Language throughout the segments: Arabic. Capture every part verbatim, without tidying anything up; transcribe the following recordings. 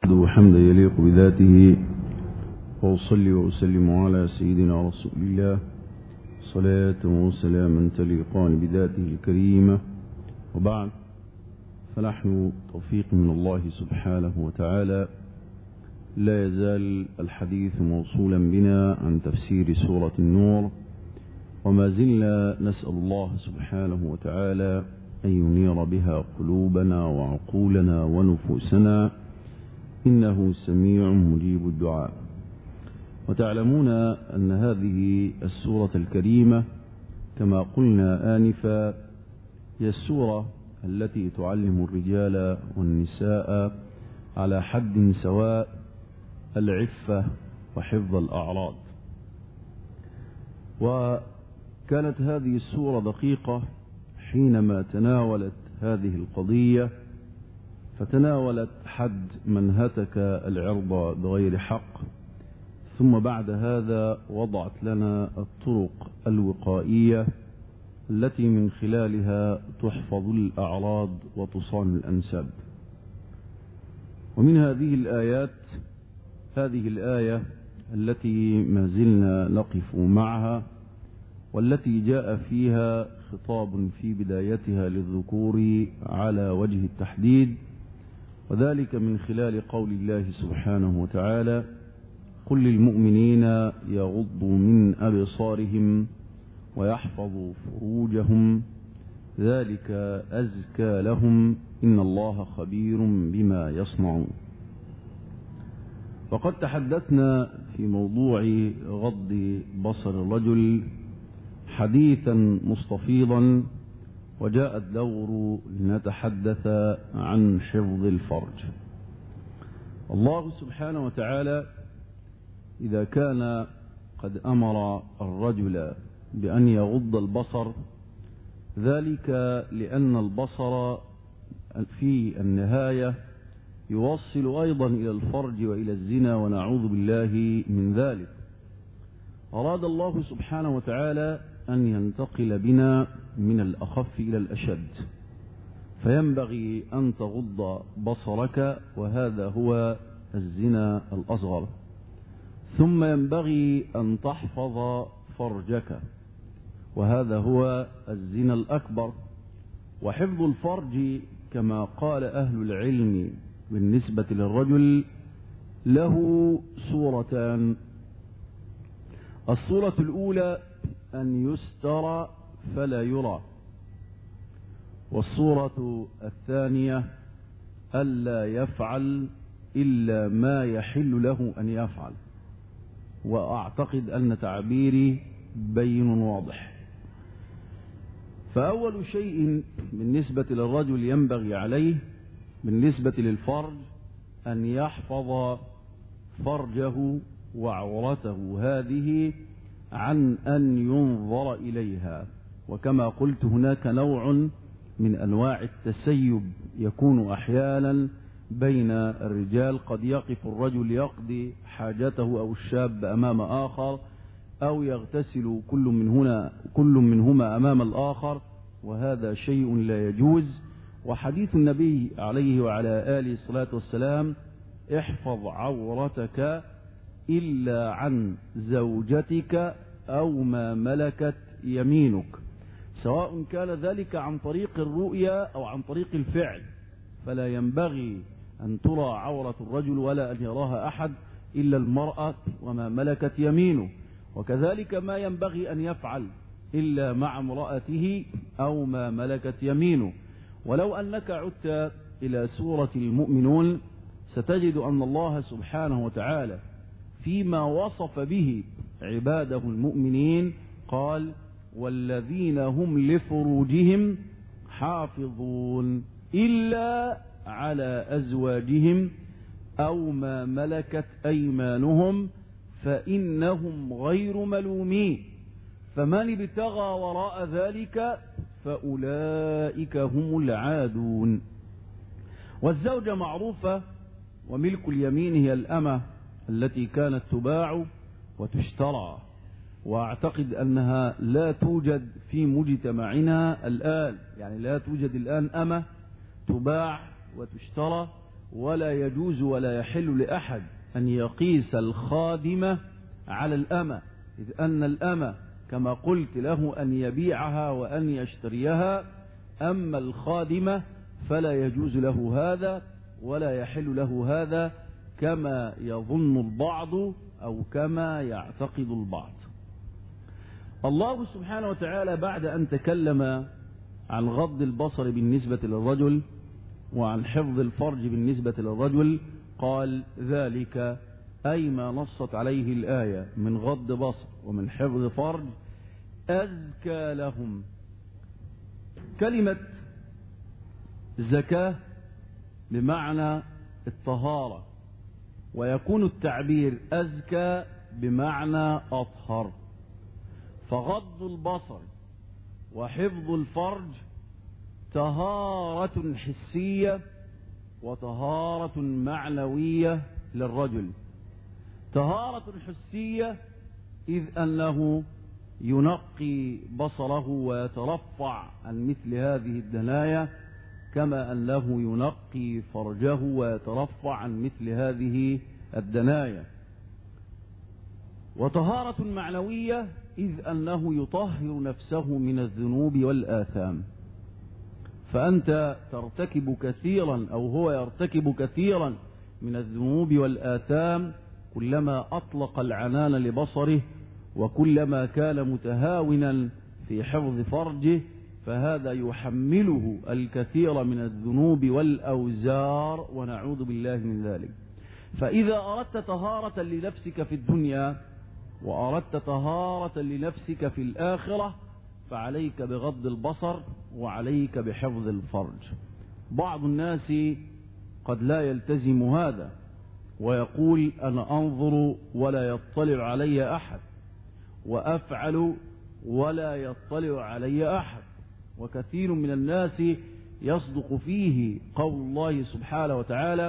حمدا يليق بذاته، وأصلي وأسلم على سيدنا رسول الله صلاة وسلاما تليقان بذاته الكريمة. وبعد، فنحن توفيق من الله سبحانه وتعالى لا يزال الحديث موصولا بنا عن تفسير سورة النور، وما زلنا نسأل الله سبحانه وتعالى أن ينير بها قلوبنا وعقولنا ونفوسنا، إنه سميع مجيب الدعاء. وتعلمون أن هذه السورة الكريمة كما قلنا آنفا هي السورة التي تعلم الرجال والنساء على حد سواء العفة وحفظ الأعراض. وكانت هذه السورة دقيقة حينما تناولت هذه القضية، فتناولت حد من هتك العرض بغير حق، ثم بعد هذا وضعت لنا الطرق الوقائية التي من خلالها تحفظ الأعراض وتصان الأنساب. ومن هذه الآيات هذه الآية التي ما زلنا نقف معها، والتي جاء فيها خطاب في بدايتها للذكور على وجه التحديد، وذلك من خلال قول الله سبحانه وتعالى: قل للمؤمنين يغضوا من أبصارهم ويحفظوا فروجهم ذلك أزكى لهم إن الله خبير بما يصنعون. وقد تحدثنا في موضوع غض بصر الرجل حديثا مستفيضا، وجاء الدور لنتحدث عن حفظ الفرج. الله سبحانه وتعالى إذا كان قد أمر الرجل بأن يغض البصر، ذلك لأن البصر في النهاية يوصل أيضا إلى الفرج وإلى الزنا، ونعوذ بالله من ذلك. أراد الله سبحانه وتعالى أن ينتقل بنا من الأخف إلى الأشد، فينبغي أن تغض بصرك، وهذا هو الزنا الأصغر، ثم ينبغي أن تحفظ فرجك، وهذا هو الزنا الأكبر. وحفظ الفرج كما قال أهل العلم بالنسبة للرجل له صورتان: الصورة الأولى أن يستر فلا يرى، والصورة الثانية ألا يفعل إلا ما يحل له أن يفعل. وأعتقد أن تعبيري بين واضح. فأول شيء بالنسبة للرجل ينبغي عليه بالنسبة للفرج أن يحفظ فرجه وعورته هذه عن أن ينظر إليها. وكما قلت، هناك نوع من أنواع التسيب يكون أحيانا بين الرجال، قد يقف الرجل يقضي حاجته أو الشاب أمام آخر، أو يغتسل كل من هنا كل منهما أمام الآخر، وهذا شيء لا يجوز. وحديث النبي عليه وعلى آله الصلاة والسلام: احفظ عورتك إلا عن زوجتك أو ما ملكت يمينك، سواء كان ذلك عن طريق الرؤيا أو عن طريق الفعل. فلا ينبغي أن ترى عورة الرجل ولا أن يراها أحد إلا المرأة وما ملكت يمينه، وكذلك ما ينبغي أن يفعل إلا مع امرأته أو ما ملكت يمينه. ولو أنك عدت إلى سورة المؤمنون ستجد أن الله سبحانه وتعالى فيما وصف به عباده المؤمنين قال: والذين هم لفروجهم حافظون إلا على أزواجهم أو ما ملكت أيمانهم فإنهم غير ملومين، فمن ابتغى وراء ذلك فأولئك هم العادون. والزوجة معروفة، وملك اليمين هي الأمة التي كانت تباع وتشترى، وأعتقد أنها لا توجد في مجتمعنا الآن، يعني لا توجد الآن أمة تباع وتشترى، ولا يجوز ولا يحل لأحد أن يقيس الخادمة على الأمة، إذ أن الأمة كما قلت له أن يبيعها وأن يشتريها، أما الخادمة فلا يجوز له هذا ولا يحل له هذا كما يظن البعض أو كما يعتقد البعض. الله سبحانه وتعالى بعد أن تكلم عن غض البصر بالنسبة للرجل وعن حفظ الفرج بالنسبة للرجل قال ذلك أي ما نصت عليه الآية من غض بصر ومن حفظ فرج أزكى لهم. كلمة زكاة بمعنى الطهارة، ويكون التعبير أزكى بمعنى أطهر. فغض البصر وحفظ الفرج طهارة حسية وطهارة معنوية للرجل. طهارة حسية إذ أنه ينقي بصره ويترفع عن مثل هذه الدنايا، كما أنه ينقي فرجه ويترفع عن مثل هذه الدنايا. وطهارة معنوية إذ أنه يطهر نفسه من الذنوب والآثام. فأنت ترتكب كثيرا أو هو يرتكب كثيرا من الذنوب والآثام كلما أطلق العنان لبصره وكلما كان متهاونا في حفظ فرجه، فهذا يحمله الكثير من الذنوب والأوزار ونعوذ بالله من ذلك. فإذا أردت طهارة لنفسك في الدنيا وأردت طهارة لنفسك في الآخرة فعليك بغض البصر وعليك بحفظ الفرج. بعض الناس قد لا يلتزم هذا ويقول أنا أنظر ولا يطلع علي أحد، وأفعل ولا يطلع علي أحد. وكثير من الناس يصدق فيه قول الله سبحانه وتعالى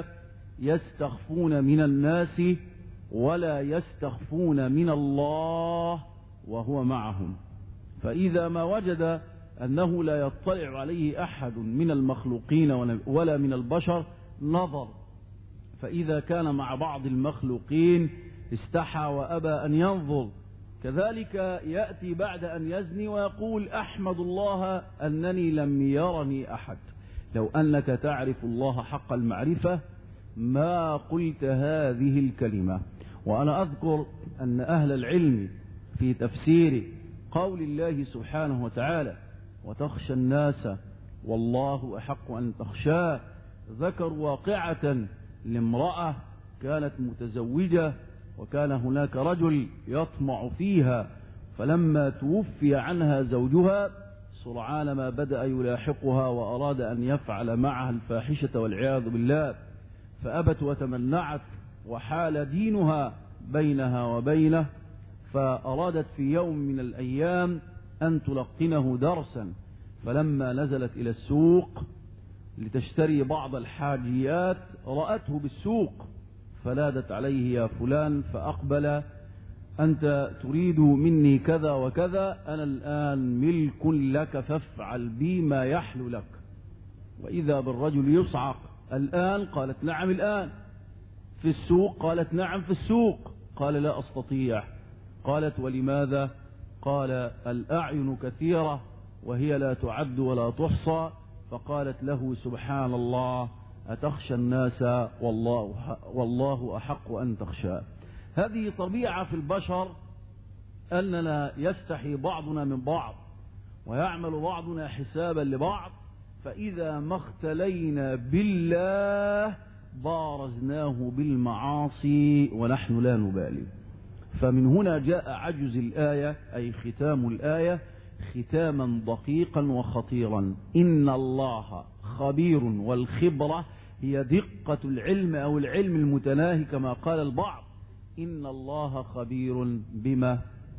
يستخفون من الناس ولا يستخفون من الله وهو معهم. فإذا ما وجد أنه لا يطلع عليه أحد من المخلوقين ولا من البشر نظر، فإذا كان مع بعض المخلوقين استحى وأبى أن ينظر. كذلك يأتي بعد أن يزني ويقول أحمد الله أنني لم يرني أحد. لو أنك تعرف الله حق المعرفة ما قلت هذه الكلمة. وأنا أذكر أن أهل العلم في تفسير قول الله سبحانه وتعالى وتخشى الناس والله أحق أن تخشاه ذكر واقعة لامرأة كانت متزوجة وكان هناك رجل يطمع فيها، فلما توفي عنها زوجها سرعان ما بدأ يلاحقها وأراد أن يفعل معها الفاحشة والعياذ بالله، فأبت وتمنعت وحال دينها بينها وبينه، فأرادت في يوم من الأيام أن تلقنه درسا. فلما نزلت إلى السوق لتشتري بعض الحاجيات رأته بالسوق فنادت عليه يا فلان، فأقبل أنت تريد مني كذا وكذا، أنا الآن ملك لك فافعل بي ما يحل لك. وإذا بالرجل يصعق الآن؟ قالت نعم الآن. في السوق؟ قالت نعم في السوق. قال لا أستطيع. قالت ولماذا؟ قال الأعين كثيرة وهي لا تعد ولا تحصى. فقالت له سبحان الله أتخشى الناس والله, والله أحق أن تخشى. هذه طبيعة في البشر أننا يستحي بعضنا من بعض ويعمل بعضنا حسابا لبعض، فإذا ما اختلينا بالله بارزناه بالمعاصي ونحن لا نبالي. فمن هنا جاء عجز الآية أي ختام الآية ختاما دقيقا وخطيرا. إن الله خبير، والخبرة هي دقة العلم أو العلم المتناهي كما قال البعض. إن الله خبير بما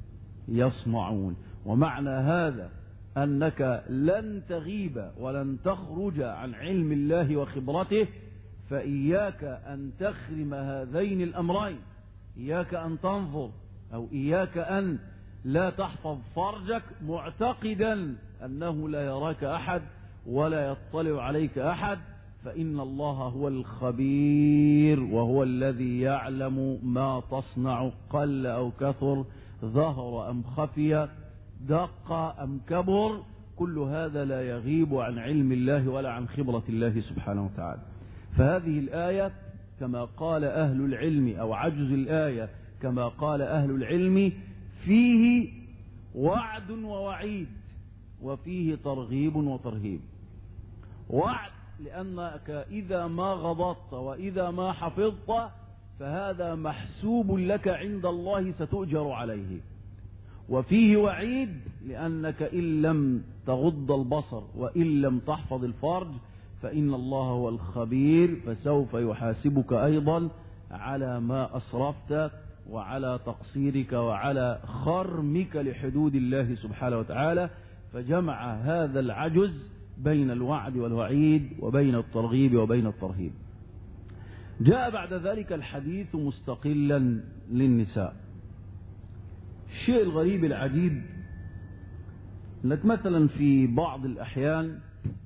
يصنعون. ومعنى هذا أنك لن تغيب ولن تخرج عن علم الله وخبرته، فإياك أن تخرم هذين الأمرين، إياك أن تنظر أو إياك أن لا تحفظ فرجك معتقدا أنه لا يراك أحد ولا يطلع عليك أحد، فإن الله هو الخبير وهو الذي يعلم ما تصنع، قل أو كثر، ظهر أم خفي، دق أم كبر، كل هذا لا يغيب عن علم الله ولا عن خبرة الله سبحانه وتعالى. فهذه الآية كما قال أهل العلم، أو عجز الآية كما قال أهل العلم، فيه وعد ووعيد، وفيه ترغيب وترهيب. وعد لأنك إذا ما غضضت وإذا ما حفظت فهذا محسوب لك عند الله ستؤجر عليه. وفيه وعيد لأنك إن لم تغض البصر وإن لم تحفظ الفرج فإن الله هو الخبير، فسوف يحاسبك أيضا على ما أسرفت وعلى تقصيرك وعلى خرمك لحدود الله سبحانه وتعالى. فجمع هذا العجز بين الوعد والوعيد وبين الترغيب وبين الترهيب. جاء بعد ذلك الحديث مستقلا للنساء. الشيء الغريب العجيب انك مثلا في بعض الأحيان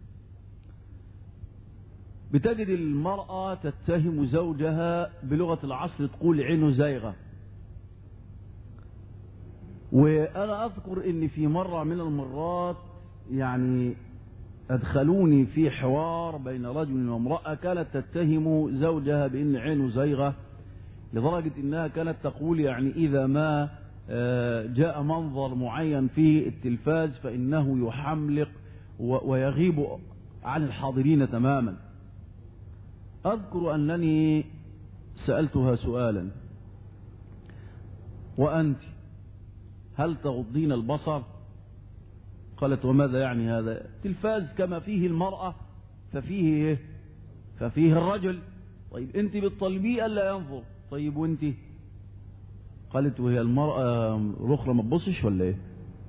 بتجد المرأة تتهم زوجها بلغة العصر تقول عينه زايغة. وأنا أذكر إن في مرة من المرات يعني أدخلوني في حوار بين رجل وامرأة كانت تتهم زوجها بأن عينه زايغة، لدرجة أنها كانت تقول يعني إذا ما جاء منظر معين في التلفاز فإنه يحملق ويغيب عن الحاضرين تماما. أذكر أنني سألتها سؤالا: وأنت هل تغضين البصر؟ قالت: وماذا يعني هذا؟ التلفاز كما فيه المرأة ففيه ففيه الرجل. طيب أنت بتطلبيه ألا ينظر، طيب وأنت؟ قالت: وهي المرأة الأخرى ما تبصش ولا إيه؟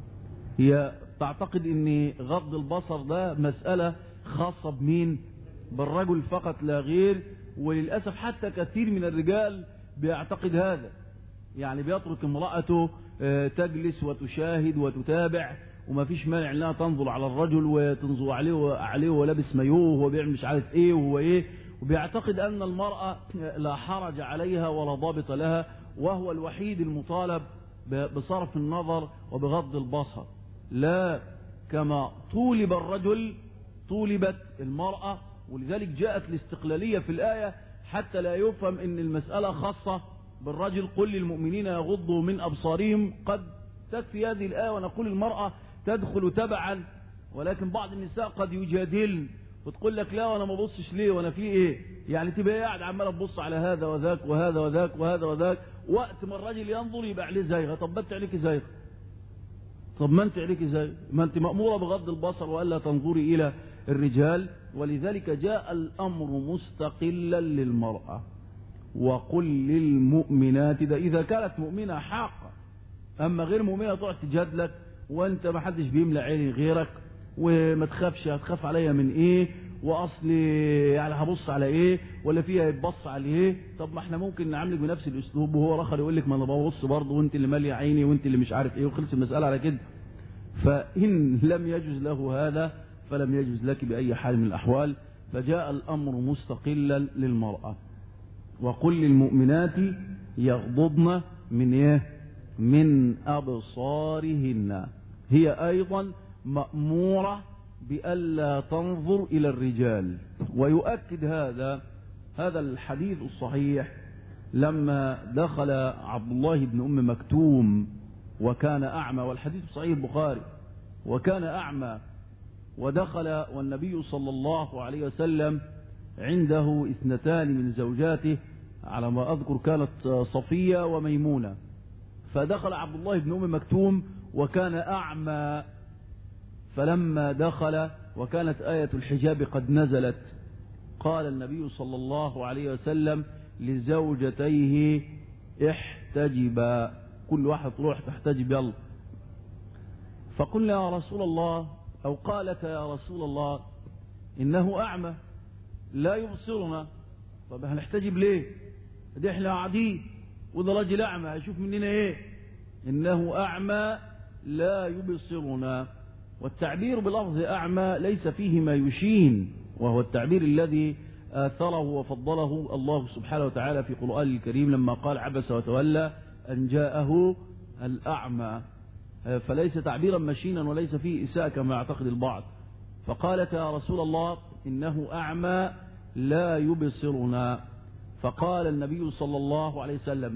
هي تعتقد أن غض البصر ده مسألة خاصة بمين؟ بالرجل فقط لا غير. وللأسف حتى كثير من الرجال بيعتقد هذا، يعني بيترك امرأته تجلس وتشاهد وتتابع وما فيش مانع انها تنظر على الرجل وتنظر عليه وعليه ولابس مايوه وهو بيعمل مش عارف ايه وهو ايه، وبيعتقد ان المرأة لا حرج عليها ولا ضابط لها، وهو الوحيد المطالب بصرف النظر وبغض البصر. لا، كما طولب الرجل طولبت المرأة. ولذلك جاءت الاستقلالية في الآية حتى لا يفهم ان المسألة خاصة بالرجل. قل للمؤمنين يغضوا من أبصارهم، قد تكفي هذه الآية ونقول المرأة تدخل تبعا. ولكن بعض النساء قد يجادل وتقول لك: لا وانا ما ببصش ليه وانا في ايه؟ يعني تبقى قاعد عماله تبص على هذا وذاك وهذا وذاك وهذا وذاك، وقت ما الراجل ينظر يبقى عليه زايغه. طب ما انت عليك زايغه، طب ما انت عليك زايغه، ما انت مأموره بغض البصر والا تنظري الى الرجال. ولذلك جاء الامر مستقلا للمرأة. وقل للمؤمنات، ده اذا كانت مؤمنة حقا. اما غير مؤمنة تقعد تجادلك وانت ما حدش بيملى عيني غيرك وما تخافش، هتخاف عليا من ايه؟ واصلي يعني هبص على ايه؟ ولا فيها يتبص على ايه؟ طب ما احنا ممكن نعاملك بنفس الاسلوب وهو الاخر يقول لك ما انا ببص برضه وانت اللي ماليه عيني وانت اللي مش عارف ايه، وخلص المساله على كده. فان لم يجوز له هذا فلم يجوز لك باي حال من الاحوال. فجاء الامر مستقلا للمراه. وقل للمؤمنات يغضضن من ايه؟ من ابصارهن. هي ايضا مأمورة بألا تنظر إلى الرجال. ويؤكد هذا هذا الحديث الصحيح لما دخل عبد الله بن أم مكتوم وكان أعمى، والحديث صحيح البخاري، وكان أعمى ودخل والنبي صلى الله عليه وسلم عنده اثنتان من زوجاته على ما أذكر كانت صفية وميمونة. فدخل عبد الله بن أم مكتوم وكان أعمى. فلما دخل وكانت آية الحجاب قد نزلت قال النبي صلى الله عليه وسلم لزوجتيه: احتجبا، كل واحد تروح تحتجب يلا. فقلنا: يا رسول الله، أو قالت: يا رسول الله إنه أعمى لا يبصرنا. طب هنحتجب ليه؟ ده احنا قاعدين وده راجل أعمى هيشوف مننا ايه؟ إنه أعمى لا يبصرنا. والتعبير بلفظ أعمى ليس فيه ما يشين، وهو التعبير الذي آثره وفضله الله سبحانه وتعالى في قرآن الكريم لما قال عبس وتولى أن جاءه الأعمى، فليس تعبيرا مشينا وليس فيه إساءة كما يعتقد البعض. فقالت يا رسول الله إنه أعمى لا يبصرنا، فقال النبي صلى الله عليه وسلم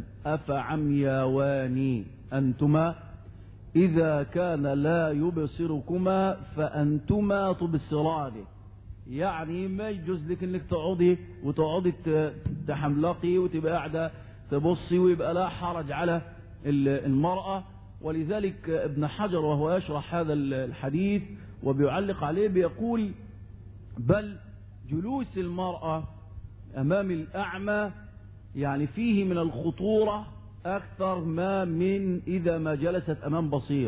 أفعمياوان أنتما إذا كان لا يبصركما فأنتما تبصرانه. يعني ما يجوز لك انك تقعدي وتقعدي تحملقي وتبقى قاعده تبصي ويبقى لا حرج على المرأة. ولذلك ابن حجر وهو يشرح هذا الحديث وبيعلق عليه بيقول بل جلوس المرأة أمام الأعمى يعني فيه من الخطورة أكثر ما من إذا ما جلست أمام بصير.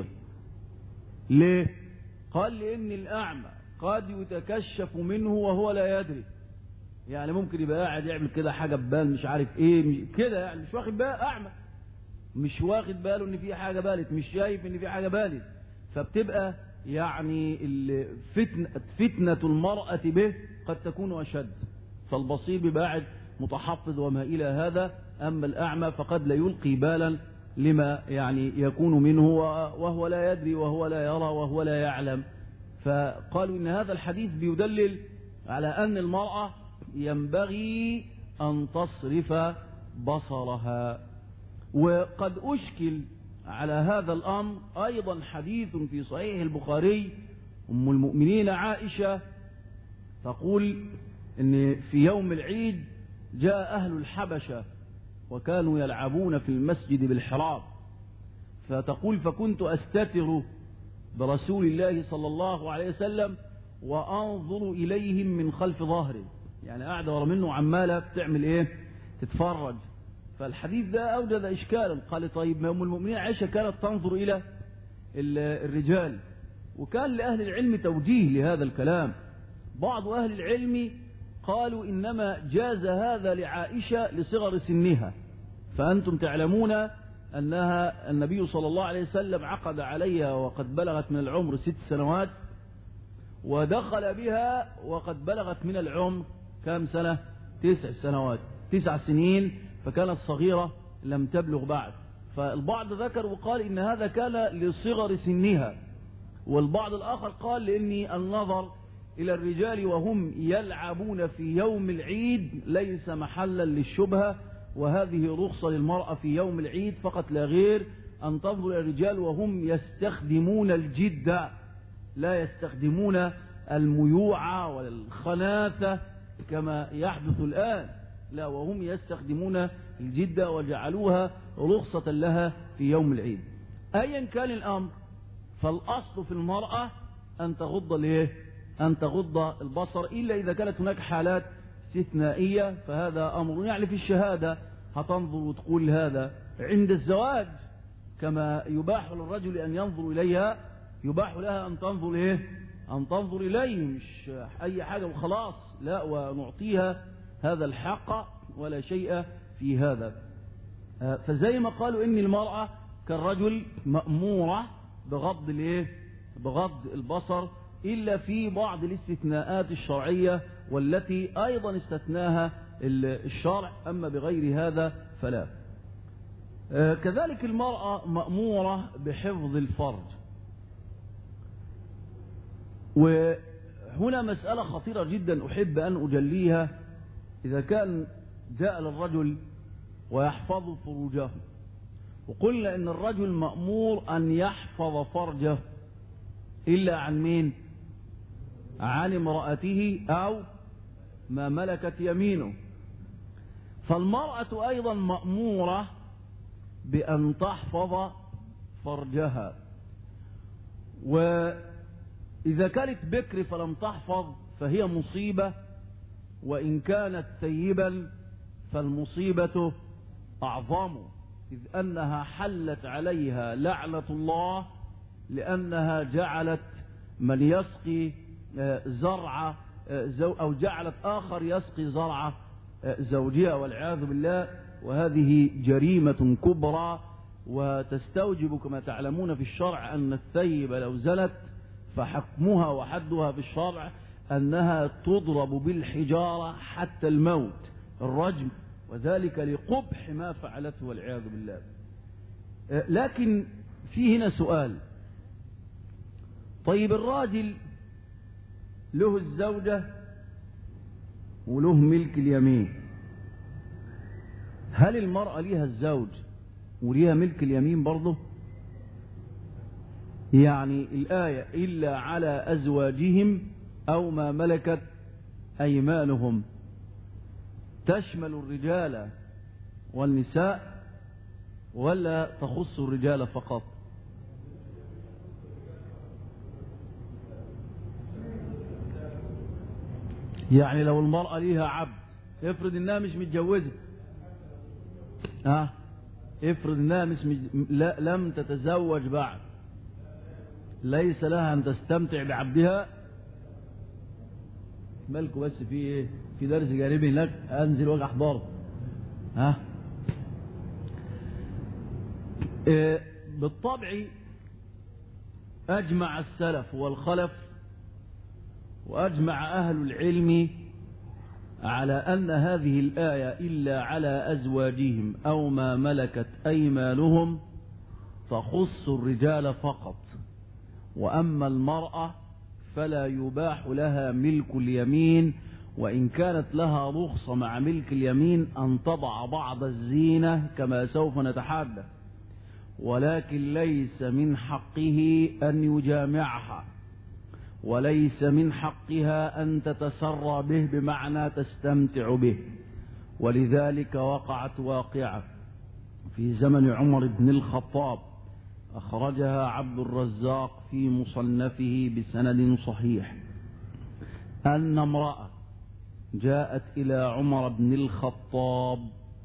ليه؟ قال لأن الأعمى قد يتكشف منه وهو لا يدري، يعني ممكن يبقى قاعد يعمل كده حاجة ببال مش عارف ايه كده، يعني مش واخد باله، أعمى مش واخد باله ان في حاجة بالت، مش شايف ان في حاجة بالت، فبتبقى يعني فتنة, فتنة المرأة به قد تكون أشد. فالبصير بيبقى قاعد متحفظ وما إلى هذا، أما الأعمى فقد لا يلقي بالا لما يعني يكون منه وهو لا يدري وهو لا يرى وهو لا يعلم. فقالوا إن هذا الحديث بيدلل على أن المرأة ينبغي أن تصرف بصرها. وقد أشكل على هذا الأمر أيضا حديث في صحيح البخاري، أم المؤمنين عائشة تقول إن في يوم العيد جاء أهل الحبشة وكانوا يلعبون في المسجد بالحراب، فتقول فكنت أستتر برسول الله صلى الله عليه وسلم وأنظر إليهم من خلف ظهره، يعني قاعدة ورا منه عمالة بتعمل إيه؟ تتفرج. فالحديث ده أوجد إشكالا. قال طيب ما أم المؤمنين عائشة كانت تنظر إلى الرجال، وكان لأهل العلم توجيه لهذا الكلام. بعض أهل العلم قالوا إنما جاز هذا لعائشة لصغر سنها، فأنتم تعلمون أنها النبي صلى الله عليه وسلم عقد عليها وقد بلغت من العمر ست سنوات، ودخل بها وقد بلغت من العمر كم سنة؟ تسع سنوات، تسع سنين، فكانت صغيرة لم تبلغ بعد. فالبعض ذكر وقال إن هذا كان لصغر سنها، والبعض الآخر قال لأن النظر إلى الرجال وهم يلعبون في يوم العيد ليس محلا للشبهة، وهذه رخصة للمرأة في يوم العيد فقط لا غير أن تنظر إلى الرجال وهم يستخدمون الجدة، لا يستخدمون الميوعة والخناثة كما يحدث الآن، لا، وهم يستخدمون الجدة وجعلوها رخصة لها في يوم العيد. أيا كان الأمر، فالأصل في المرأة أن تغض ليه؟ أن تغض البصر، إلا إذا كانت هناك حالات استثنائية فهذا أمر، يعني في الشهادة هتنظر وتقول هذا. عند الزواج كما يباح للرجل أن ينظر إليها يباح لها أن تنظر إيه؟ أن تنظر إليه، مش أي حاجة وخلاص، لا، ونعطيها هذا الحق ولا شيء في هذا. فزي ما قالوا إن المرأة كالرجل مأمورة بغض الإيه؟ بغض البصر، إلا في بعض الاستثناءات الشرعية والتي أيضا استثناها الشرع، أما بغير هذا فلا. كذلك المرأة مأمورة بحفظ الفرج. وهنا مسألة خطيرة جدا أحب أن أجليها. إذا كان جاء للرجل ويحفظ فروجه، وقلنا إن الرجل مأمور أن يحفظ فرجه إلا عن مين؟ عن امرأته أو ما ملكت يمينه. فالمرأة أيضا مأمورة بأن تحفظ فرجها، وإذا كانت بكر فلم تحفظ فهي مصيبة، وإن كانت ثيبا فالمصيبة أعظم، إذ أنها حلت عليها لعنة الله لأنها جعلت من يسقي زرع أو جعلت آخر يسقي زرع زوجها والعياذ بالله، وهذه جريمة كبرى. وتستوجب كما تعلمون في الشرع أن الثيب لو زنت فحكمها وحدها في الشرع أنها تضرب بالحجارة حتى الموت، الرجم، وذلك لقبح ما فعلته والعياذ بالله. لكن في هنا سؤال، طيب الراجل له الزوجة وله ملك اليمين، هل المرأة ليها الزوج وليها ملك اليمين برضه؟ يعني الآية إلا على أزواجهم أو ما ملكت أيمانهم تشمل الرجال والنساء ولا تخص الرجال فقط؟ يعني لو المرأة ليها عبد، افرض انها مش متجوزة، ها افرض انها مش مج... لا لم تتزوج بعد، ليس لها ان تستمتع بعبدها؟ مالكوا بس في ايه؟ في درس جانبي هناك انزل واجي احضره. ها إيه بالطبع اجمع السلف والخلف واجمع اهل العلم على ان هذه الايه الا على ازواجهم او ما ملكت ايمانهم تخص الرجال فقط، واما المراه فلا يباح لها ملك اليمين، وإن كانت لها رخصة مع ملك اليمين أن تضع بعض الزينة كما سوف نتحدث، ولكن ليس من حقه أن يجامعها، وليس من حقها أن تتسرى به بمعنى تستمتع به. ولذلك وقعت واقعة في زمن عمر بن الخطاب أخرجها عبد الرزاق في مصنفه بسند صحيح، أن امرأة جاءت إلى عمر بن الخطاب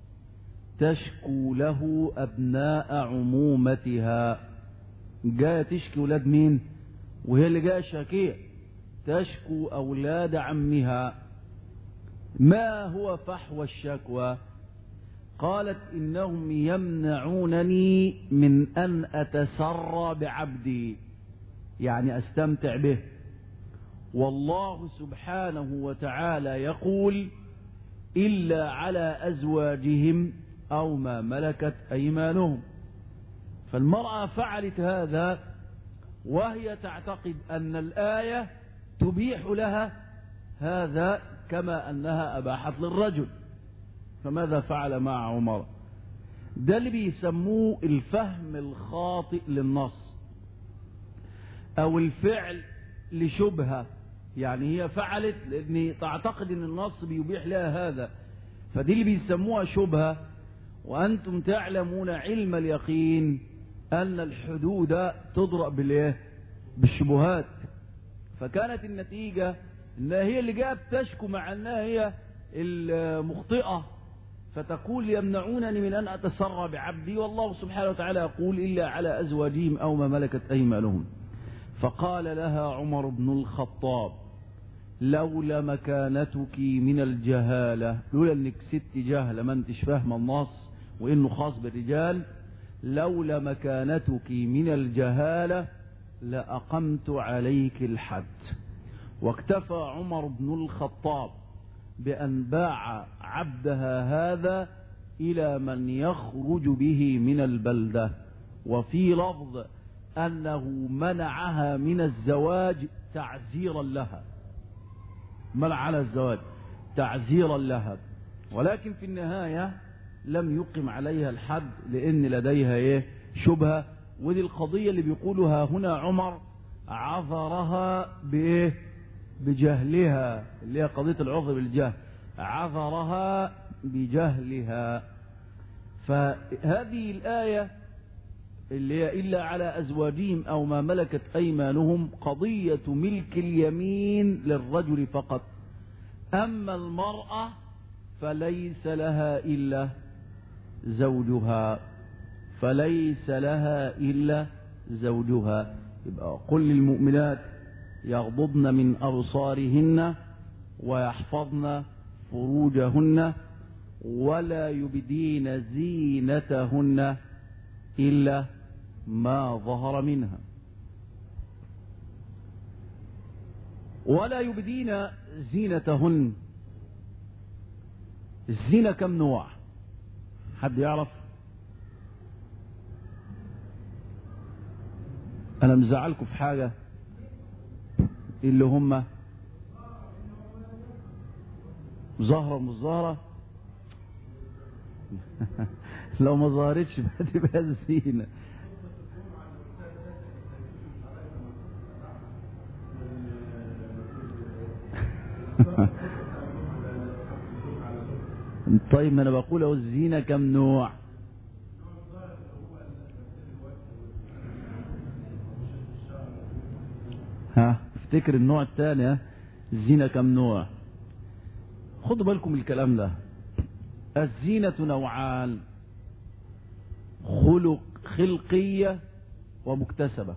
تشكو له أبناء عمومتها. جاءت تشكي أولاد مين؟ وهي اللي جاء شاكية، تشكو أولاد عمها. ما هو فحوى الشكوى؟ قالت إنهم يمنعونني من أن أتسرى بعبدي، يعني أستمتع به، والله سبحانه وتعالى يقول إلا على أزواجهم أو ما ملكت أيمانهم. فالمرأة فعلت هذا وهي تعتقد أن الآية تبيح لها هذا كما أنها أباحت للرجل. فماذا فعل مع عمر؟ ده اللي بيسموه الفهم الخاطئ للنص أو الفعل لشبهة. يعني هي فعلت لأن تعتقد أن النص بيبيح لها هذا، فدي اللي بيسموها شبهة. وأنتم تعلمون علم اليقين أن الحدود تضرب بالإيه؟ بالشبهات. فكانت النتيجة أنها هي اللي جاءت تشكو مع أنها هي المخطئة، فتقول يمنعونني من أن أتسرى بعبدي، والله سبحانه وتعالى يقول إلا على أزواجهم أو ما ملكت أيمانهم. فقال لها عمر بن الخطاب لولا مكانتك من الجهالة، لولا أنك ست جهلة ما انتش فاهمة النص وإنه خاص بالرجال، لولا مكانتك من الجهالة لأقمت عليك الحد. واكتفى عمر بن الخطاب بأن باع عبدها هذا إلى من يخرج به من البلدة. وفي لفظ أنه منعها من الزواج تعزيرا لها، منع على الزواج تعزيرا لها، ولكن في النهاية لم يقم عليها الحد لأن لديها إيه؟ شبهة. ودي القضية اللي بيقولها هنا عمر عذرها بإيه؟ بجهلها، اللي هي قضية العذر بالجهل، عذرها بجهلها. فهذه الآية اللي هي إلا على أزواجهم أو ما ملكت أيمانهم قضية ملك اليمين للرجل فقط، أما المرأة فليس لها إلا زوجها، فليس لها إلا زوجها. يبقى قل للمؤمنات يغضضن من أبصارهن ويحفظن فروجهن ولا يبدين زينتهن إلا ما ظهر منها. ولا يبدين زينتهن. الزينة كم نوع؟ حد يعرف؟ انا مزعلكم في حاجة، اللي هم ظاهرة مش ظاهرة. لو ما ظهرتش تبقى الزينة. طيب ما انا بقول اهو الزينة كم نوع؟ ها افتكر النوع الثاني. ها الزينة كم نوع؟ خدوا بالكم الكلام ده. الزينة نوعان: خلق خلقية ومكتسبة.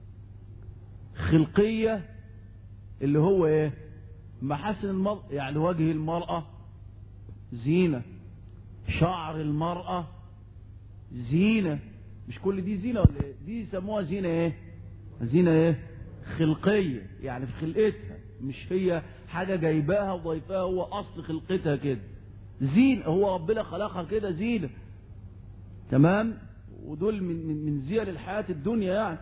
خلقية اللي هو ايه؟ محاسن المرأة، يعني وجه المرأة زينة، شعر المرأة زينة. مش كل دي زينة ولا ايه؟ دي يسموها زينة ايه؟ زينة ايه؟ خلقية، يعني في خلقتها، مش هي حاجة جايباها وضيفاها، هو اصل خلقتها كده زينة، هو ربنا خلقها كده زينة. تمام؟ ودول من من من زينة الحياة الدنيا يعني.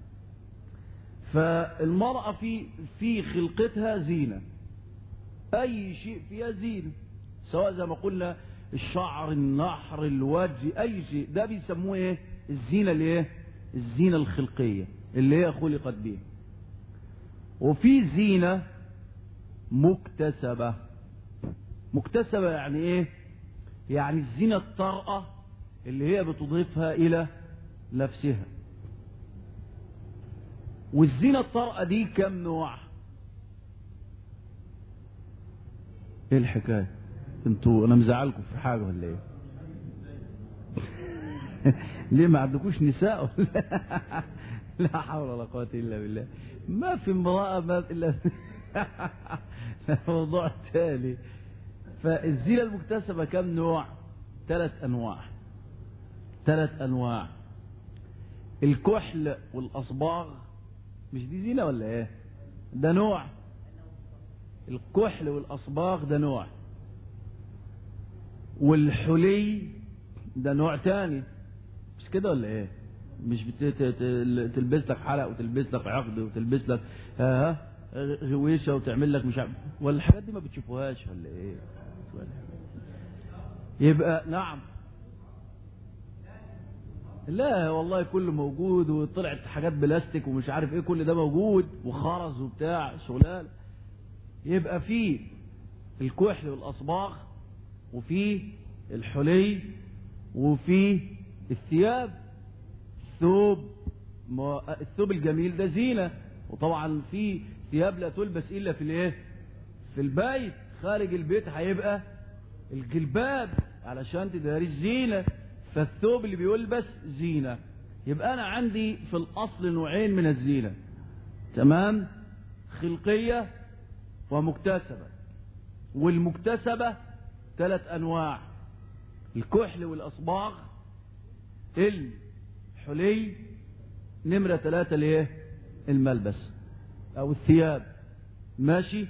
فالمرأة في في خلقتها زينة، اي شيء فيها زينة، سواء زي ما قلنا الشعر، النحر، الوجه، اي شيء، ده بيسموه ايه؟ الزينة اللي ايه؟ الزينة الخلقية اللي هي خلقت بيها. وفي زينة مكتسبة. مكتسبة يعني ايه؟ يعني الزينة الطارئة اللي هي بتضيفها الى نفسها. والزينة الطارئة دي كم نوع؟ ايه الحكاية؟ انتوا انا مزعلكم في حاجة ولا ايه؟ ليه ما عندكوش نساء؟ لا حول ولا قوة الا بالله. ما في امرأة ما الا موضوع تالي. فالزينة المكتسبة كم نوع؟ ثلاث انواع. ثلاث انواع. الكحل والاصباغ، مش دي زينة ولا ايه؟ ده نوع. الكحل والاصباغ ده نوع. والحلي ده نوع تاني، مش كده ولا ايه؟ مش بتلبس لك حلق وتلبس لك عقد وتلبس لك ها غويشه وتعمل لك مش عارف، ولا الحاجات دي ما بتشوفوهاش ولا ايه؟ يبقى نعم. لا والله كله موجود، وطلعت حاجات بلاستيك ومش عارف ايه، كل ده موجود، وخرز وبتاع شغلال. يبقى في الكحل والاصباغ، وفي الحلي، وفي الثياب. الثوب، الثوب الجميل ده زينة. وطبعا في ثياب لا تلبس الا في الايه؟ في البيت. خارج البيت هيبقى الجلباب علشان تداري الزينة. فالثوب اللي بيلبس زينة. يبقى انا عندي في الاصل نوعين من الزينة. تمام؟ خلقية ومكتسبة. والمكتسبة ثلاث انواع: الكحل والاصباغ، الحلي، نمرة ثلاثة ليه؟ الملبس او الثياب. ماشي؟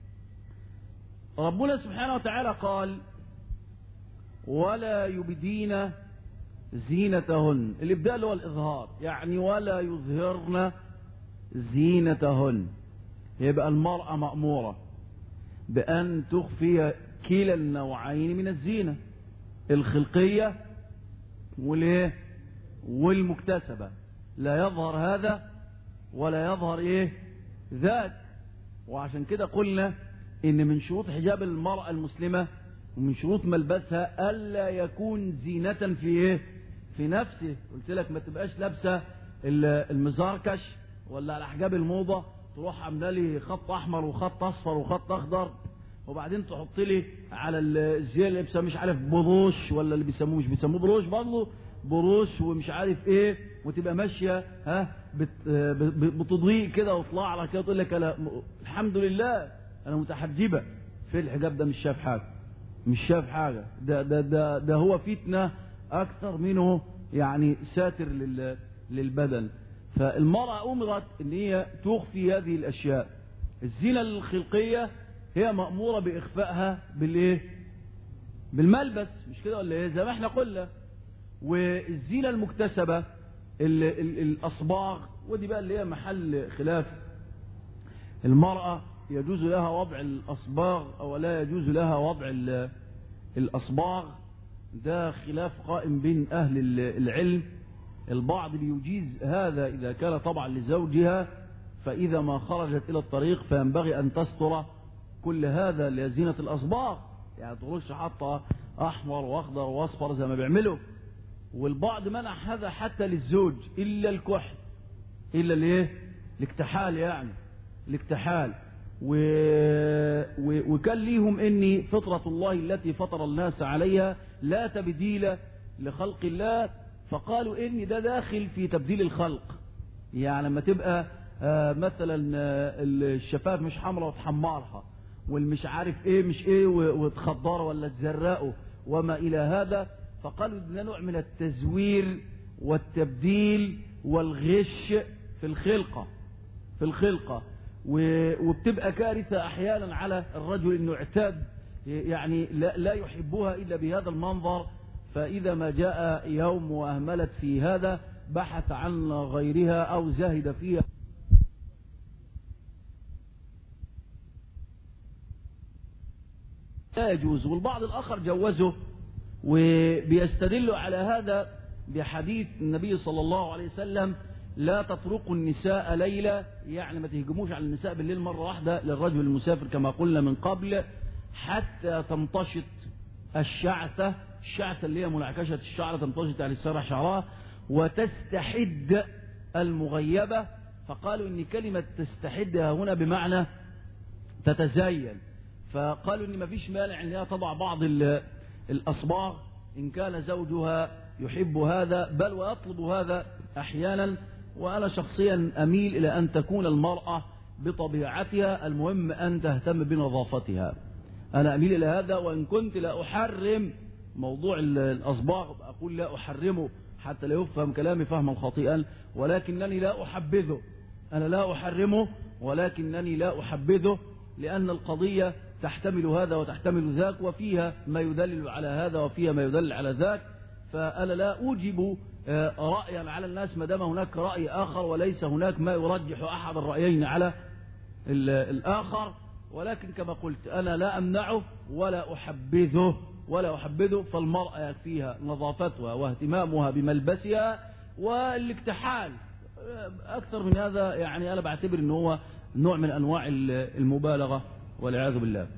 ربنا سبحانه وتعالى قال: ولا يبدين زينتهن. الابداء اللي هو الاظهار، يعني ولا يظهرن زينتهن. يبقى المرأة مأمورة بأن تخفي كلا النوعين من الزينة، الخلقية والايه؟ والمكتسبة. لا يظهر هذا ولا يظهر ايه؟ ذاك. وعشان كده قلنا ان من شروط حجاب المرأة المسلمة ومن شروط ملبسها الا يكون زينة في ايه؟ في نفسه. قلت لك ما تبقاش لابسة المزاركش ولا على حجاب الموضة تروح عامله لي خط احمر وخط اصفر وخط اخضر، وبعدين تحط لي على الزي اللي بيسموه مش عارف بروش، ولا اللي بيسموه مش بيسموه بروش برضه، بروش ومش عارف ايه، وتبقى ماشيه ها بت بتضيء كده وطلع على كده تقول لك انا الحمد لله انا متحجبه. في الحجاب ده مش شاف حاجه، مش شاف حاجه. ده ده ده, ده هو فتنه اكثر منه يعني ساتر لل للبدن. فالمرأة أمرت ان هي تخفي هذه الاشياء. الزينة الخلقية هي مأمورة بإخفائها بالإيه؟ بالملبس، مش كده ولا إيه؟ زي ما احنا قلنا. والزينة المكتسبة ال ال الأصباغ، ودي بقى اللي هي محل خلاف. المرأة يجوز لها وضع الأصباغ أو لا يجوز لها وضع الأصباغ، ده خلاف قائم بين أهل العلم. البعض بيجيز هذا إذا كان طبعا لزوجها، فإذا ما خرجت إلى الطريق فينبغي أن تستر كل هذا لزينة الأصباغ، يعني تغرش حتى أحمر وأخضر وأصفر زي ما بيعملوا. والبعض منع هذا حتى للزوج إلا الكحل، إلا الايه؟ الاكتحال، يعني الاكتحال. و... و... وكان ليهم إني فطرة الله التي فطر الناس عليها لا تبديل لخلق الله، فقالوا إن ده داخل في تبديل الخلق. يعني لما تبقى آه مثلا آه الشفاف مش حمراء وتحمرها، والمش عارف ايه مش ايه وتخضر ولا تزرقه وما الى هذا، فقالوا ده نوع من التزوير والتبديل والغش في الخلقة في الخلقة وبتبقى كارثة احيانا على الرجل انه اعتاد، يعني لا, لا يحبها الا بهذا المنظر. فاذا ما جاء يوم واهملت في هذا بحث عن غيرها او زهد فيها. لا يجوز. والبعض الآخر جوزه، وبيستدلوا على هذا بحديث النبي صلى الله عليه وسلم: لا تطرقوا النساء ليلة، يعني ما تهجموش على النساء بالليل مرة واحدة للرجل المسافر كما قلنا من قبل، حتى تمتشط الشعثة، الشعثة اللي هي منعكشة الشعر، تمتشط يعني تسرح شعرها، وتستحد المغيبة. فقالوا إن كلمة تستحد هنا بمعنى تتزين، فقالوا إن ما فيش مانع إنها تضع بعض الأصباغ إن كان زوجها يحب هذا، بل ويطلب هذا أحيانا. وأنا شخصيا أميل إلى أن تكون المرأة بطبيعتها، المهم أن تهتم بنظافتها. أنا أميل إلى هذا، وإن كنت لا أحرم موضوع الأصباغ، أقول لا أحرمه حتى لا يفهم كلامي فهما خاطئا، ولكنني لا أحبذه. أنا لا أحرمه ولكنني لا أحبذه، لأن القضية تحتمل هذا وتحتمل ذاك، وفيها ما يدلل على هذا وفيها ما يدلل على ذاك. فأنا لا أوجب رأيا على الناس ما دام هناك رأي آخر، وليس هناك ما يرجح أحد الرأيين على الآخر. ولكن كما قلت أنا لا أمنعه ولا أحبذه ولا أحبذه فالمرأة يكفيها نظافتها واهتمامها بملبسها والاكتحال. أكثر من هذا يعني أنا بعتبر أنه هو نوع من أنواع المبالغة والعياذ بالله.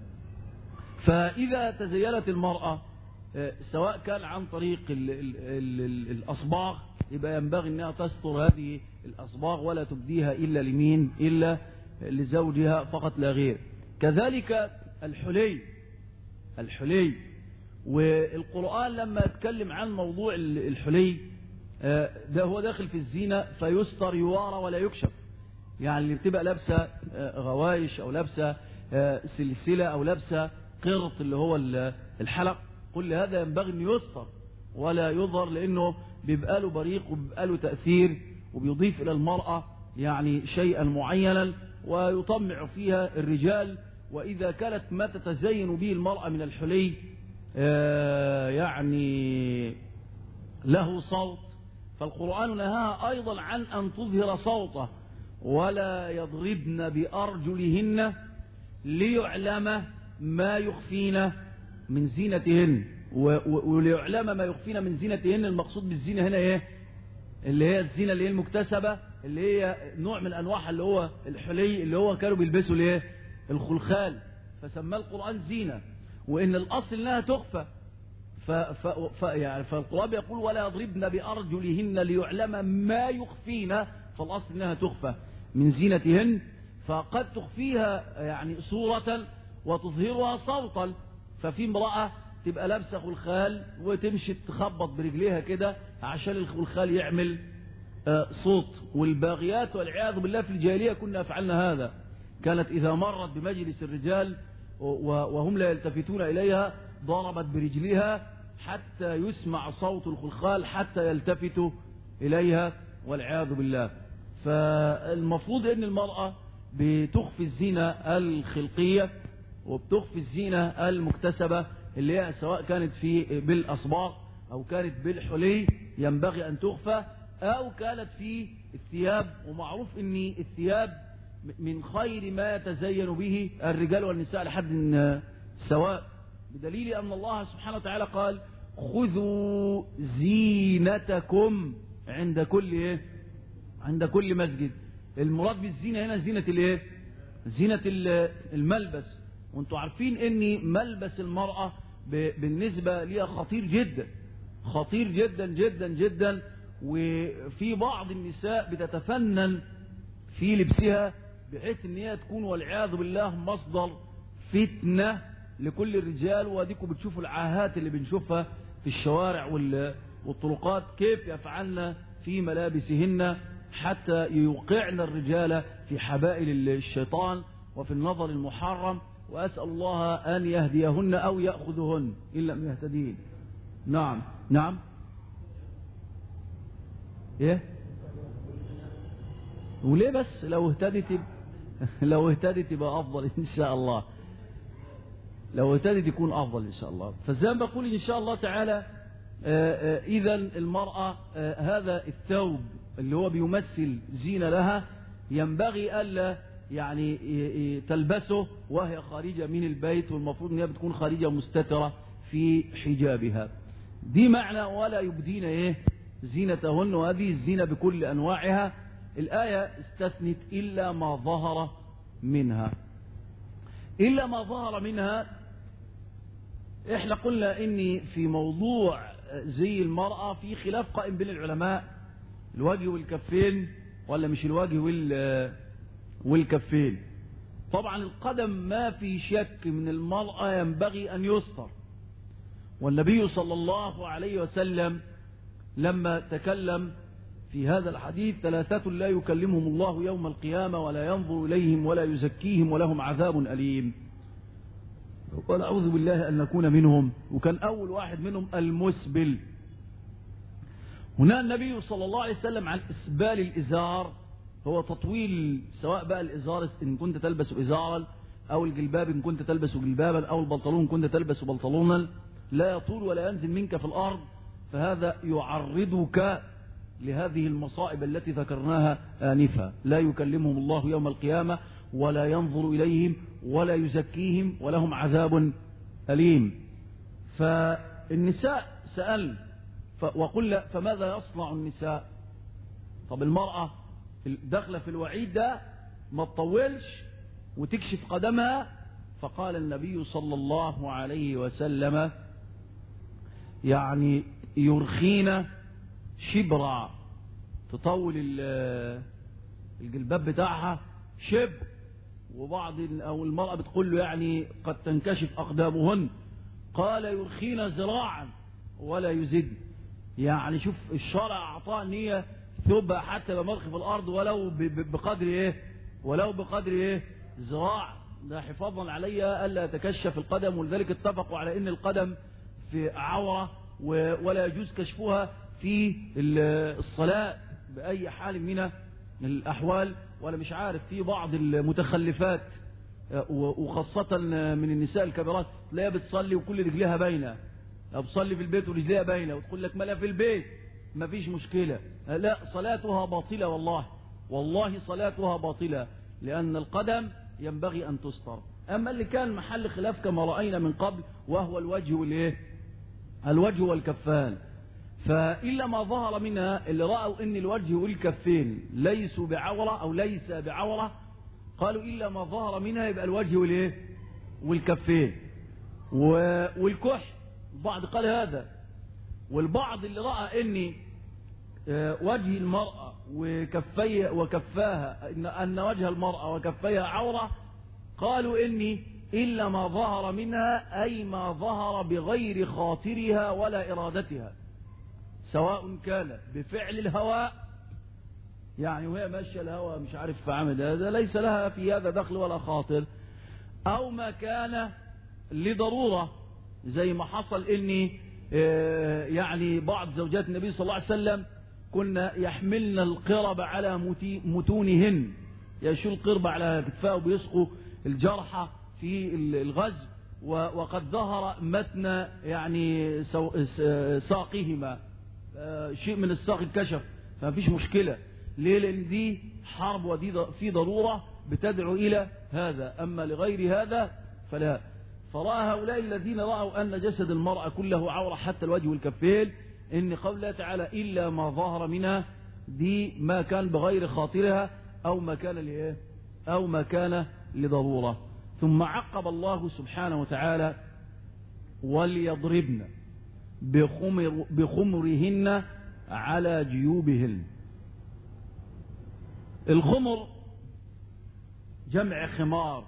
فإذا تزينت المرأة سواء كان عن طريق ال ال ال الأصباغ، يبقى ينبغي أنها تستر هذه الأصباغ ولا تبديها إلا لمين؟ إلا لزوجها فقط لا غير. كذلك الحلي الحلي والقرآن لما يتكلم عن موضوع الحلي ده هو داخل في الزينة، فيستر يوارى ولا يكشف. يعني اللي بتبقى لابسة غوايش أو لابسة سلسلة أو لابسة قرط اللي هو الحلق، كل هذا ينبغي أن يستر ولا يظهر، لأنه بيبقى له بريق وبيبقى له تأثير وبيضيف إلى المرأة يعني شيئا معينا ويطمع فيها الرجال. وإذا كانت ما تتزين به المرأة من الحلي يعني له صوت، فالقرآن نهاها أيضا عن أن تظهر صوته: ولا يضربن بأرجلهن ليعلم ما يخفين من زينتهن. وليعلم ما يخفين من زينتهن، المقصود بالزينة هنا ايه؟ اللي هي الزينة اللي هي المكتسبة، اللي هي نوع من أنواع اللي هو الحلي، اللي هو كانوا بيلبسوا الايه؟ الخلخال، فسماه القرآن زينة، وإن الأصل إنها تخفى. ف ف ف يعني فالقرآن يقول: ولا يضربن بأرجلهن ليعلم ما يخفين، فالأصل إنها تخفى من زينتهن. فقد تخفيها يعني صورة وتظهرها صوتا. ففي امرأة تبقى لابسة خلخال وتمشي تخبط برجليها كده عشان الخلخال يعمل صوت. والباغيات والعياذ بالله في الجاهلية كنا فعلنا هذا، كانت إذا مرت بمجلس الرجال وهم لا يلتفتون إليها ضربت برجلها حتى يسمع صوت الخلخال حتى يلتفتوا إليها والعياذ بالله. فالمفروض أن المرأة بتخفي الزينة الخلقية وبتخفي الزينة المكتسبة اللي هي سواء كانت في بالأصباغ أو كانت بالحلي ينبغي أن تخفى، أو كانت في الثياب. ومعروف أن الثياب من خير ما يتزين به الرجال والنساء لحد سواء، بدليل أن الله سبحانه وتعالى قال خذوا زينتكم عند كل إيه؟ عند كل مسجد. المراد بالزينة هنا زينة الايه؟ زينة الملبس. وانتم عارفين ان ملبس المرأة بالنسبة ليها خطير جدا، خطير جدا جدا جدا. وفي بعض النساء بتتفنن في لبسها بحيث ان هي تكون والعياذ بالله مصدر فتنة لكل الرجال. واديكم بتشوفوا العاهات اللي بنشوفها في الشوارع والطرقات كيف يفعلن في ملابسهن حتى يوقعن الرجال في حبائل الشيطان وفي النظر المحرم. وأسأل الله أن يهديهن أو يأخذهن إن لم يهتدين. نعم نعم إيه وليه بس لو اهتدت لو اهتدت يبقى أفضل إن شاء الله، لو اهتدت يكون أفضل إن شاء الله. فزي ما بقول إن شاء الله تعالى إذا المرأة هذا الثوب اللي هو بيمثل زينة لها ينبغي ألا يعني تلبسه وهي خارجة من البيت، والمفروض أنها بتكون خارجة مستترة في حجابها. دي معنى ولا يبدين إيه زينتهن، وهذه الزينة بكل أنواعها. الآية استثنت إلا ما ظهر منها. إلا ما ظهر منها إحنا قلنا إني في موضوع زي المرأة في خلاف قائم بين العلماء، الوجه والكفين ولا مش الوجه والكفين. طبعا القدم ما في شك من المرأة ينبغي أن يستر، والنبي صلى الله عليه وسلم لما تكلم في هذا الحديث ثلاثة لا يكلمهم الله يوم القيامة ولا ينظر إليهم ولا يزكيهم ولهم عذاب أليم، ونعوذ بالله أن نكون منهم. وكان أول واحد منهم المسبل. هنا النبي صلى الله عليه وسلم عن إسبال الإزار، هو تطويل سواء بقى الإزار إن كنت تلبس إزارا أو الجلباب إن كنت تلبس جلبابا أو البنطلون إن كنت تلبس بنطلونا لا يطول ولا ينزل منك في الأرض، فهذا يعرضك لهذه المصائب التي ذكرناها آنفا. لا يكلمهم الله يوم القيامة ولا ينظر إليهم ولا يزكيهم ولهم عذاب أليم. فالنساء سأل وقل فماذا يصنع النساء؟ طب المرأة داخلة في الوعيد ده ما تطولش وتكشف قدمها. فقال النبي صلى الله عليه وسلم يعني يرخين شبرا، تطول الجلباب بتاعها شبر. وبعض أو المرأة بتقول له يعني قد تنكشف أقدامهن، قال يرخين ذراعا ولا يزد. يعني شوف الشرع أعطاه ان هي ثوبها حتى بمرخي في الأرض ولو بقدر إيه ولو بقدر إيه ذراع، ده حفاظا عليها ألا يتكشف القدم. ولذلك اتفقوا على أن القدم في عورة ولا يجوز كشفها في الصلاة بأي حال من الأحوال. ولا مش عارف في بعض المتخلفات وخاصة من النساء الكبيرات تلاقيها بتصلي وكل رجليها باينة، أو بتصلي في البيت ورجليها باينة وتقول لك ما لا في البيت ما فيش مشكلة. لا، صلاتها باطلة، والله والله صلاتها باطلة، لأن القدم ينبغي أن تستر. أما اللي كان محل خلاف كما رأينا من قبل وهو الوجه والإيه الوجه والكفان، فإلا ما ظهر منها اللي رأوا ان الوجه والكفين ليسوا بعورة او ليس بعورة قالوا إلا ما ظهر منها يبقى الوجه والايه والكفين والكح. البعض قال هذا، والبعض اللي رأى ان وجه المرأة وكفيها وكفاها ان, أن وجه المرأة وكفيها عورة قالوا إني إلا ما ظهر منها أي ما ظهر بغير خاطرها ولا إرادتها، سواء كان بفعل الهواء يعني وهي ماشيه الهواء مش عارف في عمد هذا ليس لها في هذا دخل ولا خاطر، أو ما كان لضرورة زي ما حصل إني يعني بعض زوجات النبي صلى الله عليه وسلم كنا يحملن القرب على متونهن، يشيل قربة على كتفاه وبيسقوا الجرحى في الغزو، وقد ظهر متن يعني ساقهما، شيء من الساق اتكشف، فما فيش مشكلة. ليه؟ لأن دي حرب ودي في ضرورة بتدعو إلى هذا، أما لغير هذا فلا. فرأى هؤلاء الذين رأوا أن جسد المرأة كله عورة حتى الوجه والكفين، إن قول الله تعالى إلا ما ظهر منها دي ما كان بغير خاطرها أو ما كان لإيه أو ما كان لضرورة. ثم عقب الله سبحانه وتعالى وليضربن بخمر بخمرهن على جيوبهن. الخمر جمع خمار،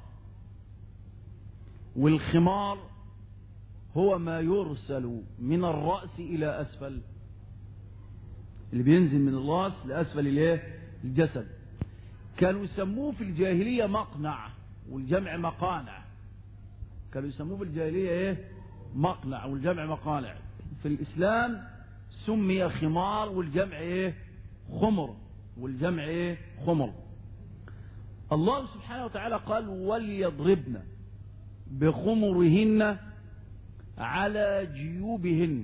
والخمار هو ما يرسل من الرأس إلى أسفل، اللي بينزل من الرأس لأسفل الايه الجسد. كانوا يسموه في الجاهلية مقنع، والجمع مقانع. كانوا يسموه في الجاهلية ايه مقنع، والجمع مقانع. في الإسلام سمي خمار، والجمع ايه خمر، والجمع ايه خمر. الله سبحانه وتعالى قال وليضربن بخمرهن على جيوبهن.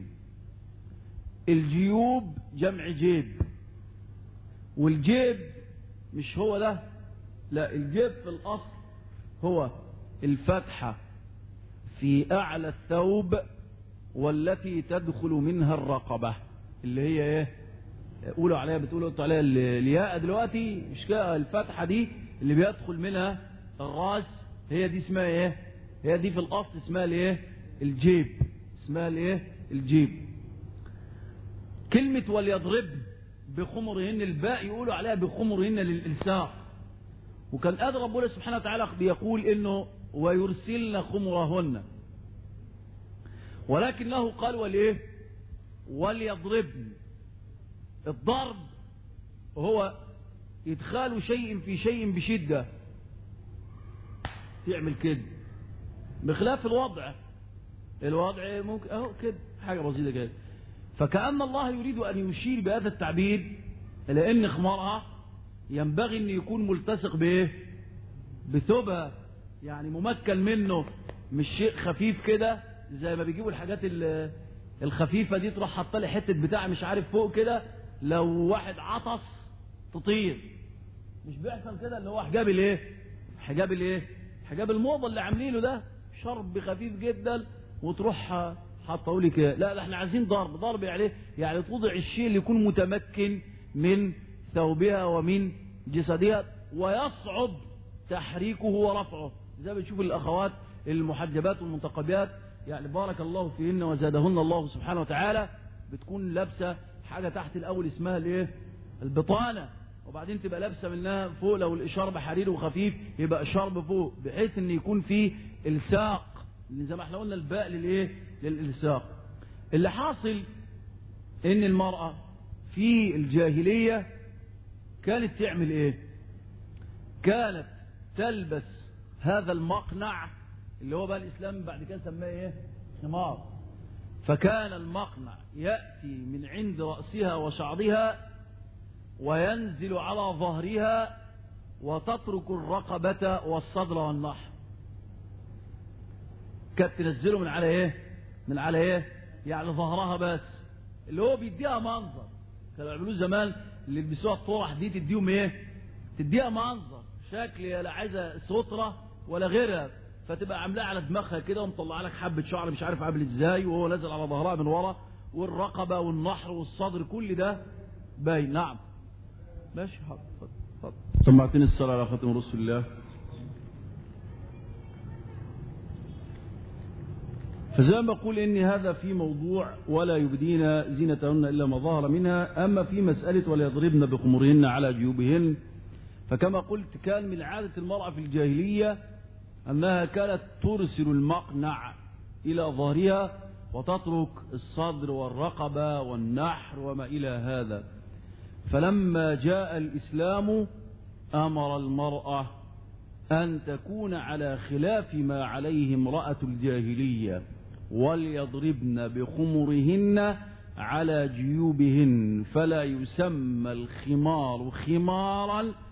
الجيوب جمع جيب، والجيب مش هو ده، لا، الجيب في الأصل هو الفتحة في أعلى الثوب والتي تدخل منها الرقبة، اللي هي ايه قولوا عليها بتقولوا عليها الياء دلوقتي، مش كده؟ الفتحة دي اللي بيدخل منها الراس، هي دي اسمها ايه؟ هي دي في الأصل اسمها الايه الجيب، اسمها الايه الجيب. كلمة وليضرب بخمرهن، الباء يقولوا عليها بخمرهن للإلساق. وكان أدرى ربنا سبحانه وتعالى بيقول إنه ويرسلن خمرهن، ولكنه قال وليه وليضربن. الضرب هو إدخال شيء في شيء بشدة، تعمل كده، بخلاف الوضع. الوضع ممكن اهو كده حاجة بسيطة كده. فكأن الله يريد أن يشير بهذا التعبير إلى أن خمارها ينبغي أن يكون ملتصق بإيه بثوبها، يعني ممكن منه، مش شيء خفيف كده زي ما بيجيبوا الحاجات الخفيفة دي تروح حاطه لي حتة بتاع مش عارف فوق كده، لو واحد عطس تطير. مش بيحصل كده؟ اللي هو حجاب الايه حجاب الايه حجاب الموضة اللي عاملينه ده، شرب خفيف جدا وتروح حاطه لي كده. لا لا، احنا عايزين ضرب. ضرب يعني يعني توضع الشيء اللي يكون متمكن من ثوبها ومن جسدها، ويصعب تحريكه ورفعه. زي ما بنشوف الاخوات المحجبات والمنتقبات، يعني بارك الله فيهن وزادهن الله سبحانه وتعالى، بتكون لابسه حاجه تحت الاول اسمها الايه البطانه، وبعدين تبقى لابسه منها فوق، لو الشرب حرير وخفيف يبقى الشرب فوق، بحيث ان يكون فيه الساق، زي ما احنا قلنا الباء للايه للالساق. اللي حاصل ان المرأة في الجاهلية كانت تعمل ايه؟ كانت تلبس هذا المقنع اللي هو بقى الاسلام بعد كده سماه ايه خمار. فكان المقنع يأتي من عند رأسها وشعرها وينزل على ظهرها، وتترك الرقبة والصدر والنحر. كانت تنزله من على ايه من على ايه يعني ظهرها بس، اللي هو بيديها منظر. كانوا يعملوه زمان اللي يلبسوها الطرح دي، تديهم ايه تديها منظر شكل، لا عايزه ستره ولا غيرها، فتبقى عاملاها على دماغها كده ومطلع لك حبه شعر مش عارف عامل ازاي، وهو نازل على ظهرها من ورا، والرقبه والنحر والصدر كل ده باين. نعم ماشي، حاضر اتفضل. سمعتني الصلاه على خاتم رسول الله. فزي ما بقول ان هذا في موضوع ولا يبدين زينتهن الا ما ظهر منها. اما في مساله وليضربن بخمرهن على جيوبهن، فكما قلت كان من عاده المراه في الجاهليه انها كانت ترسل المقنع الى ظهرها وتترك الصدر والرقبه والنحر وما الى هذا. فلما جاء الاسلام امر المراه ان تكون على خلاف ما عليه امراه الجاهليه، وليضربن بخمرهن على جيوبهن، فلا يسمى الخمار خمارا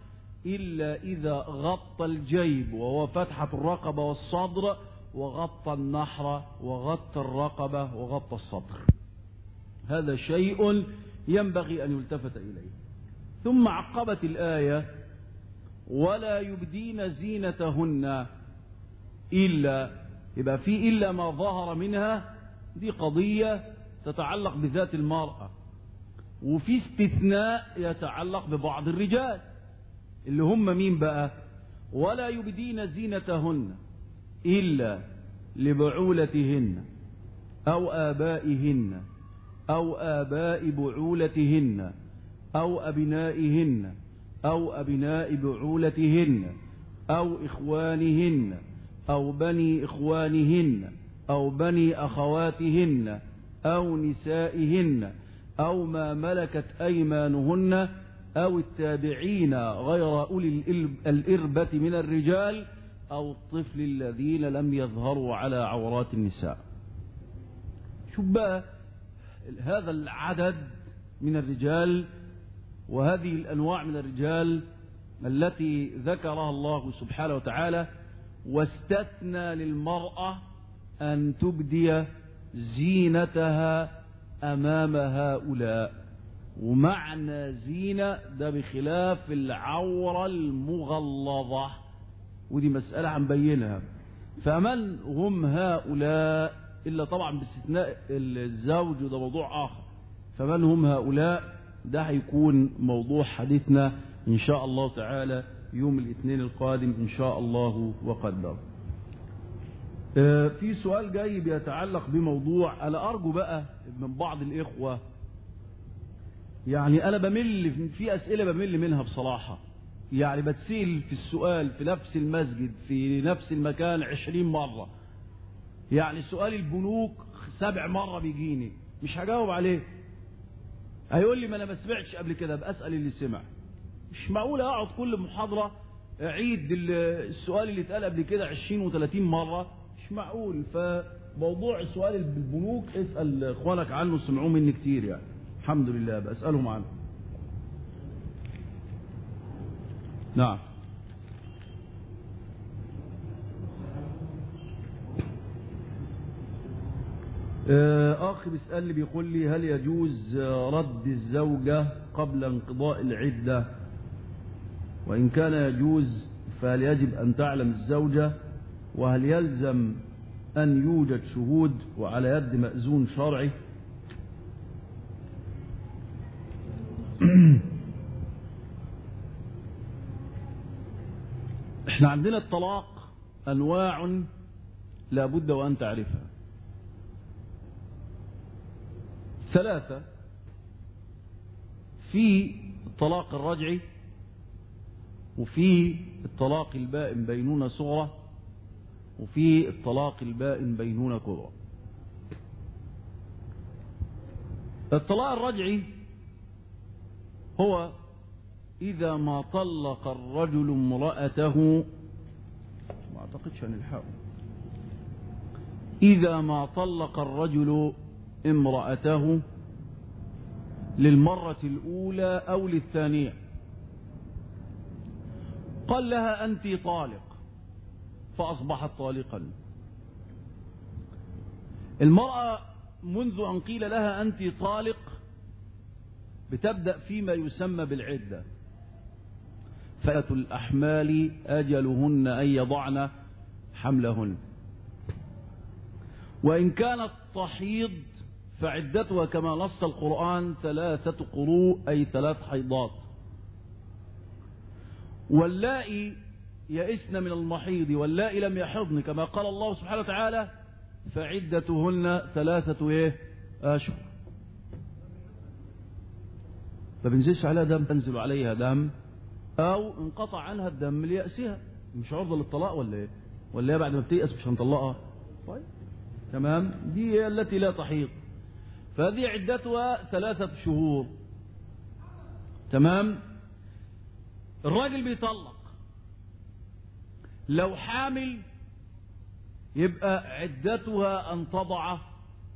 إلا إذا غطى الجيب وهو فتحة الرقبة والصدر، وغطى النحر وغطى الرقبة وغطى الصدر. هذا شيء ينبغي أن يلتفت إليه. ثم عقبت الآية: ولا يبدين زينتهن إلا، يبقى في إلا ما ظهر منها، دي قضية تتعلق بذات المرأة، وفي استثناء يتعلق ببعض الرجال اللي هم مين بقى؟ ولا يبدين زينتهن إلا لبعولتهن أو آبائهن أو آباء بعولتهن أو أبنائهن أو أبناء بعولتهن أو إخوانهن أو بني إخوانهن أو بني أخواتهن أو نسائهن أو ما ملكت أيمانهن أو التابعين غير أولي الإربة من الرجال أو الطفل الذين لم يظهروا على عورات النساء. شوف بقى هذا العدد من الرجال وهذه الأنواع من الرجال التي ذكرها الله سبحانه وتعالى، واستثنى للمرأة أن تبدي زينتها أمام هؤلاء. ومعنى زينة ده بخلاف العورة المغلظة، ودي مسألة هنبينها. فمن هم هؤلاء؟ إلا طبعا باستثناء الزوج، وده موضوع آخر. فمن هم هؤلاء؟ ده هيكون موضوع حديثنا إن شاء الله تعالى يوم الاثنين القادم إن شاء الله وقدر. في سؤال جاي بيتعلق بموضوع، أنا أرجو بقى من بعض الإخوة، يعني أنا بمل في أسئلة بمل منها بصراحة، يعني بتسئل في السؤال في نفس المسجد في نفس المكان عشرين مرة. يعني سؤال البنوك سبع مرة بيجيني مش هجاوب عليه. هيقول لي ما أنا ما سمعتش قبل كده، بأسأل اللي سمع. مش معقول أقعد كل محاضرة أعيد السؤال اللي اتقال قبل كده عشرين وثلاثين مرة، مش معقول. فموضوع سؤال البنوك اسأل إخوانك عنه، سمعوه مني كتير يعني، الحمد لله بسألهم عنه. نعم. أخ بيسألني بيقول لي: هل يجوز رد الزوجة قبل انقضاء العدة؟ وإن كان يجوز فهل يجب أن تعلم الزوجة؟ وهل يلزم أن يوجد شهود وعلى يد مأذون شرعي؟ احنا عندنا الطلاق أنواع لا بد وأن تعرفها. ثلاثة: في الطلاق الرجعي، وفي الطلاق البائن بينونة صغرى، وفي الطلاق البائن بينونة كبرى. الطلاق الرجعي هو إذا ما طلق الرجل امرأته، ما أعتقدش أن الحق، إذا ما طلق الرجل امرأته للمرة الأولى أو للثانية، قال لها أنت طالق فأصبحت طالقا. المرأة منذ أن قيل لها أنت طالق بتبدأ فيما يسمى بالعدة. فأتى الأحمال أجلهن أن يضعن حملهن. وإن كانت تحيض فعدتها كما نص القرآن ثلاثة قروء أي ثلاث حيضات. واللائي يئسن من المحيض واللائي لم يحضن كما قال الله سبحانه وتعالى فعدتهن ثلاثة ايه أشهر. فبنزلش عليها دم تنزل عليها دم، أو انقطع عنها الدم ليأسها، مش عرضة للطلاق ولا ايه؟ ولا هي بعد ما بتيأس مش هنطلقها؟ طيب تمام، دي التي لا تحيض، فهذه عدتها ثلاثة شهور. تمام. الراجل بيطلق لو حامل يبقى عدتها أن تضع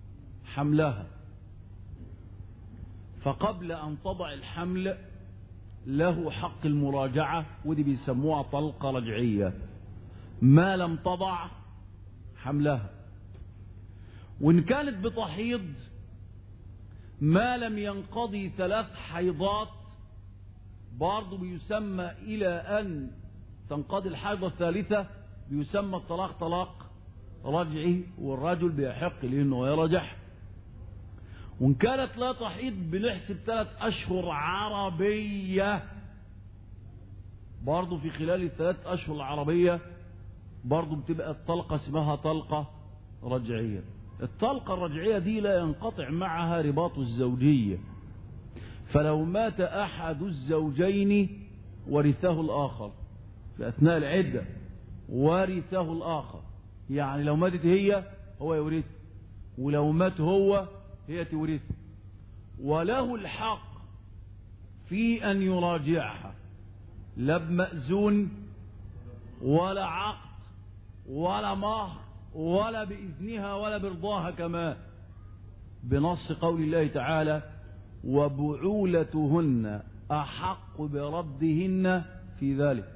حملها، فقبل أن تضع الحمل له حق المراجعة، ودي بيسموها طلقة رجعية ما لم تضع حملها. وإن كانت بتحيض ما لم ينقضي ثلاث حيضات برضه بيسمى إلى أن تنقضي الحيضة الثالثة، بيسمى الطلاق طلاق رجعي، والرجل بيحق لأنه يرجح. وإن كانت لا تحيض بنحسب ثلاث أشهر عربية برضه، في خلال الثلاث أشهر العربية برضه بتبقى الطلقة اسمها طلقة رجعية. الطلقة الرجعية دي لا ينقطع معها رباط الزوجية، فلو مات أحد الزوجين ورثه الآخر في أثناء العدة، ورثه الآخر، يعني لو ماتت هي هو يورث، ولو مات هو هي تورث، وله الحق في أن يراجعها، لا بمأذون ولا عقد ولا مهر ولا بإذنها ولا برضاها كمان، بنص قول الله تعالى: وبعولتهن أحق بردهن في ذلك،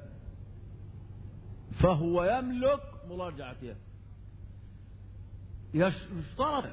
فهو يملك مراجعتها. يشترط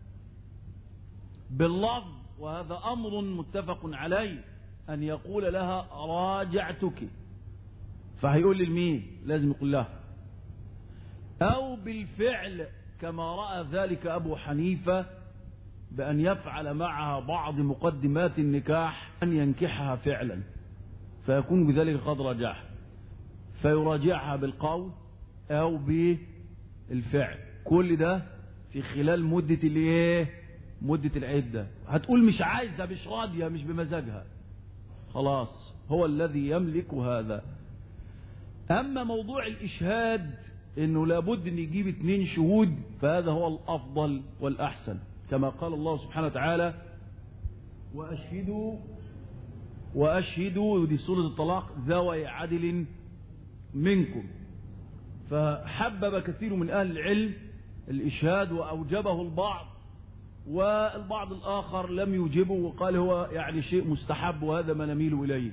باللفظ، وهذا أمر متفق عليه، أن يقول لها راجعتك، فهيقول للمين؟ لازم يقول لها، أو بالفعل كما رأى ذلك أبو حنيفة، بأن يفعل معها بعض مقدمات النكاح، أن ينكحها فعلا فيكون بذلك قد رجعها، فيراجعها بالقول أو بالفعل. كل ده في خلال مدة الايه؟ مدة العدة. هتقول مش عايزة، مش راضية، مش بمزاجها، خلاص هو الذي يملك هذا. أما موضوع الإشهاد إنه لابد أن يجيب اثنين شهود، فهذا هو الأفضل والأحسن، كما قال الله سبحانه وتعالى: وأشهدوا وأشهدوا، دي سورة الطلاق، ذوي عدل منكم. فحبب كثير من أهل العلم الإشهاد وأوجبه البعض، والبعض الآخر لم يوجبه وقال هو يعني شيء مستحب، وهذا ما نميل إليه.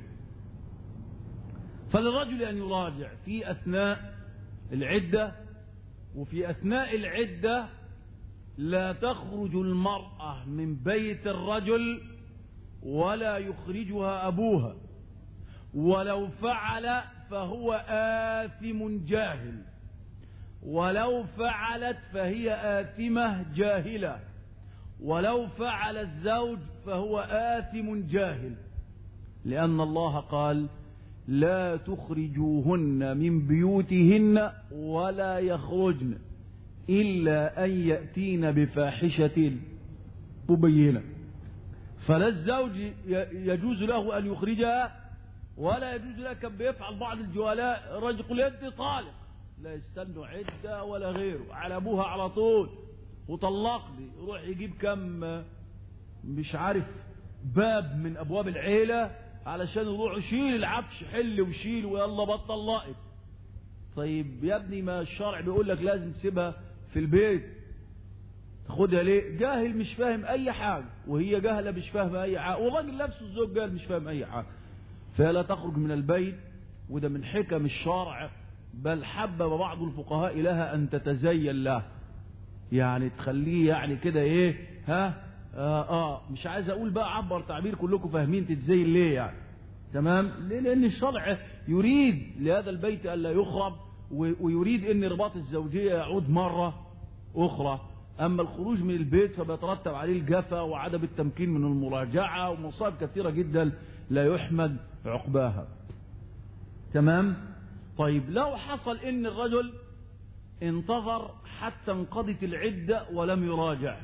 فللرجل أن يراجع في أثناء العدة، وفي أثناء العدة لا تخرج المرأة من بيت الرجل ولا يخرجها أبوها، ولو فعل فهو آثم جاهل، ولو فعلت فهي آثمة جاهلة، ولو فعل الزوج فهو آثم جاهل، لأن الله قال: لا تخرجوهن من بيوتهن ولا يخرجن إلا أن يأتين بفاحشة مبينة. فلا الزوج يجوز له أن يخرجها، ولا يجوز له كان بيفعل بعض الجهلاء، الرجل يقول أنت طالق، لا يستنوا عدة ولا غيره، على أبوها على طول وطلقني، يروح يجيب كم مش عارف باب من أبواب العيلة علشان يروح يشيل العفش، حل وشيل ويلا بطل لائق. طيب يا ابني، ما الشرع بيقول لك لازم تسيبها في البيت، تاخدها ليه؟ جاهل مش فاهم أي حاجة، وهي جاهلة مش فاهمة أي حاجة، والراجل نفسه الزوج جاهل مش فاهم أي حاجة، فلا تخرج من البيت. وده من حكم الشرع، بل حبب بعض الفقهاء لها أن تتزين له، يعني تخليه يعني كده إيه ها آه, آه مش عايز أقول بقى عبر تعبير كلكم فاهمين تتزين ليه يعني، تمام؟ ليه؟ لأن الشرع يريد لهذا البيت ألا يخرب، ويريد أن رباط الزوجية يعود مرة أخرى. أما الخروج من البيت فبيترتب عليه الجفا وعدم التمكين من المراجعة ومصائب كثيرة جدا لا يحمد عقباها، تمام؟ طيب لو حصل ان الرجل انتظر حتى انقضت العدة ولم يراجع،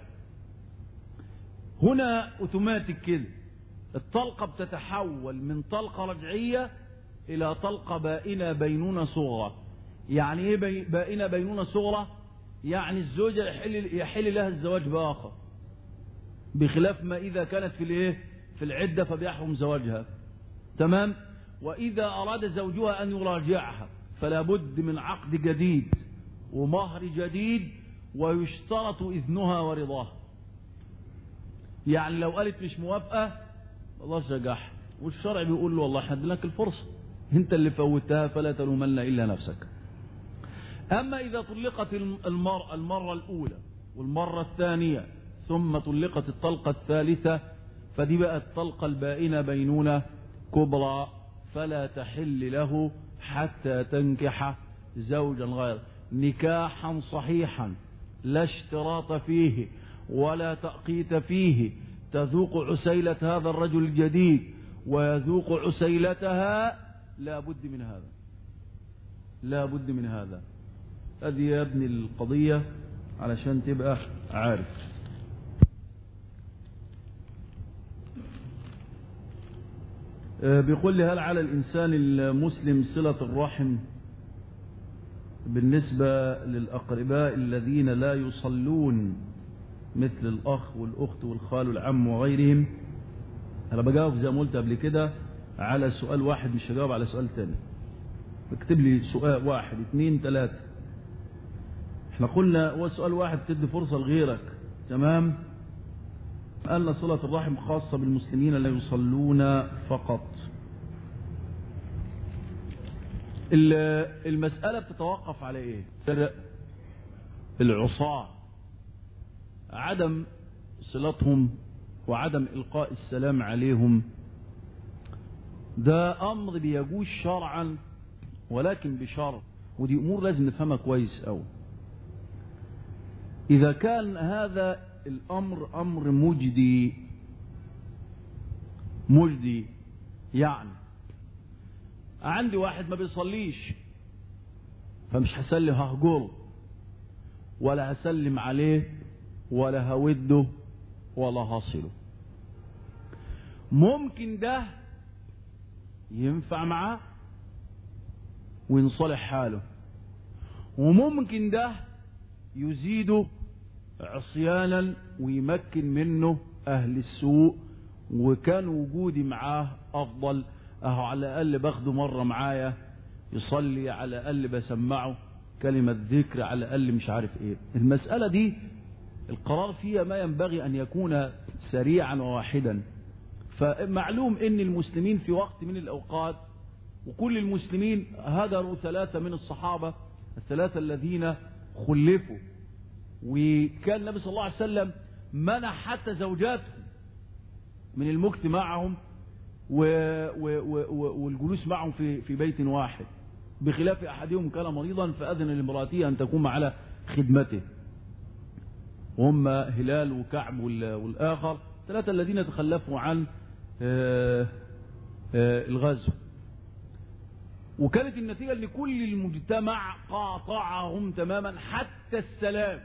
هنا اوتوماتيك كده الطلقة بتتحول من طلقة رجعية الى طلقة بائنة بينونة صغرى. يعني ايه بائنة بينونة صغرى؟ يعني الزوجة يحل, يحل لها الزواج بآخر، بخلاف ما اذا كانت في الايه في العدة فبيحرم زواجها، تمام؟ وإذا أراد زوجها أن يراجعها فلا بد من عقد جديد ومهر جديد، ويشترط إذنها ورضاها. يعني لو قالت مش موافقة خلاص رجعها، والشرع بيقول له والله حد لك الفرصة، انت اللي فوتها فلا تلومن إلا نفسك. أما إذا طلقت المرأة المرة الأولى والمرة الثانية ثم طلقت الطلقة الثالثة، فدي بقى الطلقة البائنة بينونة كبرى، فلا تحل له حتى تنكح زوجا غيره نكاحا صحيحا لا اشتراط فيه ولا تأقيت فيه، تذوق عسيلة هذا الرجل الجديد ويذوق عسيلتها. لا بد من هذا، لا بد من هذا. هذه يا ابني القضية علشان تبقى عارف. بيقول لي هل على الإنسان المسلم صلة الرحم بالنسبة للأقرباء الذين لا يصلون مثل الأخ والأخت والخال والعم وغيرهم؟ أنا بجاوب زي ما قلت قبل كده على سؤال واحد، مش هجاوب على سؤال تاني. اكتب لي سؤال واحد اثنين ثلاثة. احنا قلنا هو سؤال واحد تدي فرصة لغيرك، تمام؟ أن صلة الرحم خاصة بالمسلمين لا يصلون فقط. المسألة بتتوقف على ايه؟ العصاة عدم صلتهم وعدم إلقاء السلام عليهم ده أمر بيجوز شرعا، ولكن بشرط، ودي أمور لازم نفهمها كويس أوي. إذا كان هذا الأمر أمر مجدي مجدي يعني عندي واحد ما بيصليش، فمش هسلم ههجره ولا هسلم عليه ولا هوده ولا هصله. ممكن ده ينفع معاه وينصلح حاله، وممكن ده يزيده عصيانا ويمكن منه أهل السوء، وكان وجودي معاه أفضل. أهو على الأقل باخده مرة معايا يصلي، على الأقل بسمعه كلمة ذكر، على الأقل مش عارف إيه. المسألة دي القرار فيها ما ينبغي أن يكون سريعا وواحدا. فمعلوم أن المسلمين في وقت من الأوقات، وكل المسلمين هجروا ثلاثة من الصحابة الثلاثة الذين خلفوا، وكان النبي صلى الله عليه وسلم منع حتى زوجاتهم من المكث معهم و و و والجلوس معهم في في بيت واحد، بخلاف أحدهم كان مريضا فأذن لامرأته أن تقوم على خدمته، وهم هلال وكعب والآخر ثلاثة الذين تخلفوا عن الغزو. وكانت النتيجة أن كل المجتمع قاطعهم تماما حتى السلام.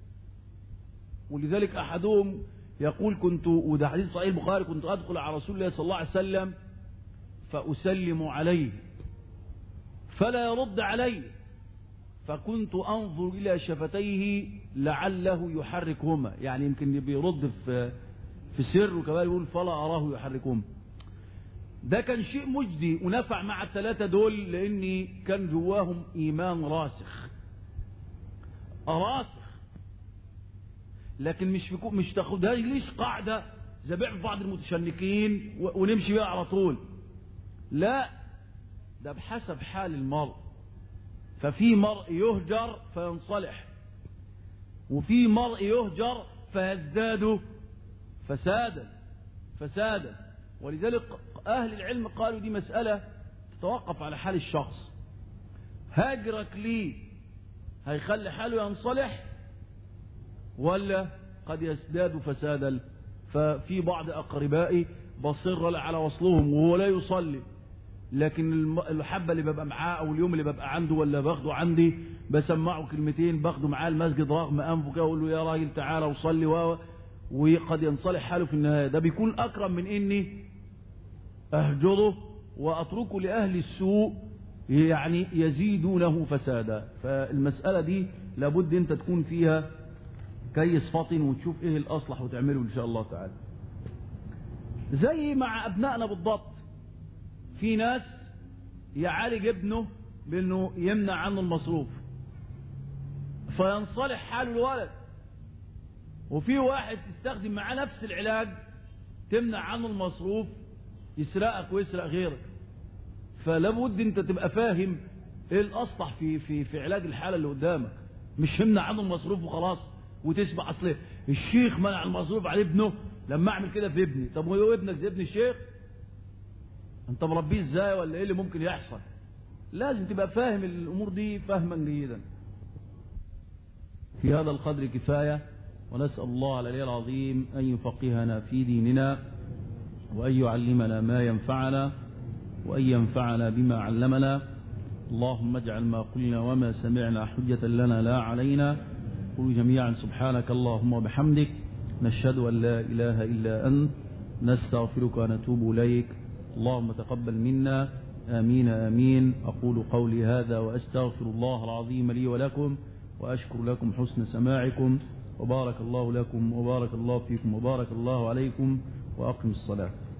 ولذلك أحدهم يقول كنت، وده حديث صحيح البخاري، كنت أدخل على رسول الله صلى الله عليه وسلم فأسلم عليه فلا يرد علي، فكنت أنظر إلى شفتيه لعله يحركهما، يعني يمكن بيرد في في سر، وكمان يقول فلا أراه يحركهما. ده كان شيء مجدي ونفع مع الثلاثة دول، لأني كان جواهم إيمان راسخ راسخ. لكن مش في مش تاخدها ليش قاعدة زي بيع بعض المتشنكين ونمشي بيها على طول، لا، ده بحسب حال المرء. ففي مرء يهجر فينصلح، وفي مرء يهجر فيزداد فسادا فسادا. ولذلك أهل العلم قالوا دي مسألة تتوقف على حال الشخص. هاجرك ليه هيخلي حاله ينصلح ولا قد يزداد فسادا؟ ففي بعض أقربائي بصر على وصلهم وهو لا يصلي، لكن الحبة اللي ببقى معاه أو اليوم اللي ببقى عنده ولا باخده عندي بسمعه كلمتين، باخده معاه المسجد رغم أنفه كده وأقول له يا راجل تعالى وصلي، وقد ينصلح حاله في النهاية. ده بيكون أكرم من إني أهجره وأتركه لأهل السوء يعني يزيدونه فسادا. فالمسألة دي لابد أنت تكون فيها كيس فطن وتشوف إيه الأصلح وتعمله إن شاء الله تعالى. زي مع أبنائنا بالضبط، في ناس يعالج ابنه بأنه يمنع عنه المصروف فينصلح حال الولد، وفي واحد تستخدم معاه نفس العلاج تمنع عنه المصروف يسرقك ويسرق غيرك. فلابد انت تبقى فاهم ايه الاصلح في في في علاج الحاله اللي قدامك، مش همنع عنه المصروف وخلاص وتسمع. اصل الشيخ منع المصروف على ابنه، لما اعمل كده في ابني، طب هو ابنك زي ابن الشيخ؟ انت مربيه ازاي ولا ايه اللي ممكن يحصل؟ لازم تبقى فاهم الامور دي فهما جيدا. في هذا القدر كفايه، ونسال الله العلي العظيم ان يفقهنا في ديننا، وان يعلمنا ما ينفعنا، وان ينفعنا بما علمنا. اللهم اجعل ما قلنا وما سمعنا حجة لنا لا علينا. قولوا جميعا سبحانك اللهم وبحمدك، نشهد أن لا إله إلا أنت، نستغفرك ونتوب إليك. اللهم تقبل منا، آمين آمين. أقول قولي هذا وأستغفر الله العظيم لي ولكم، وأشكر لكم حسن سماعكم، وبارك الله لكم وبارك الله فيكم وبارك الله عليكم، وأقم الصلاة.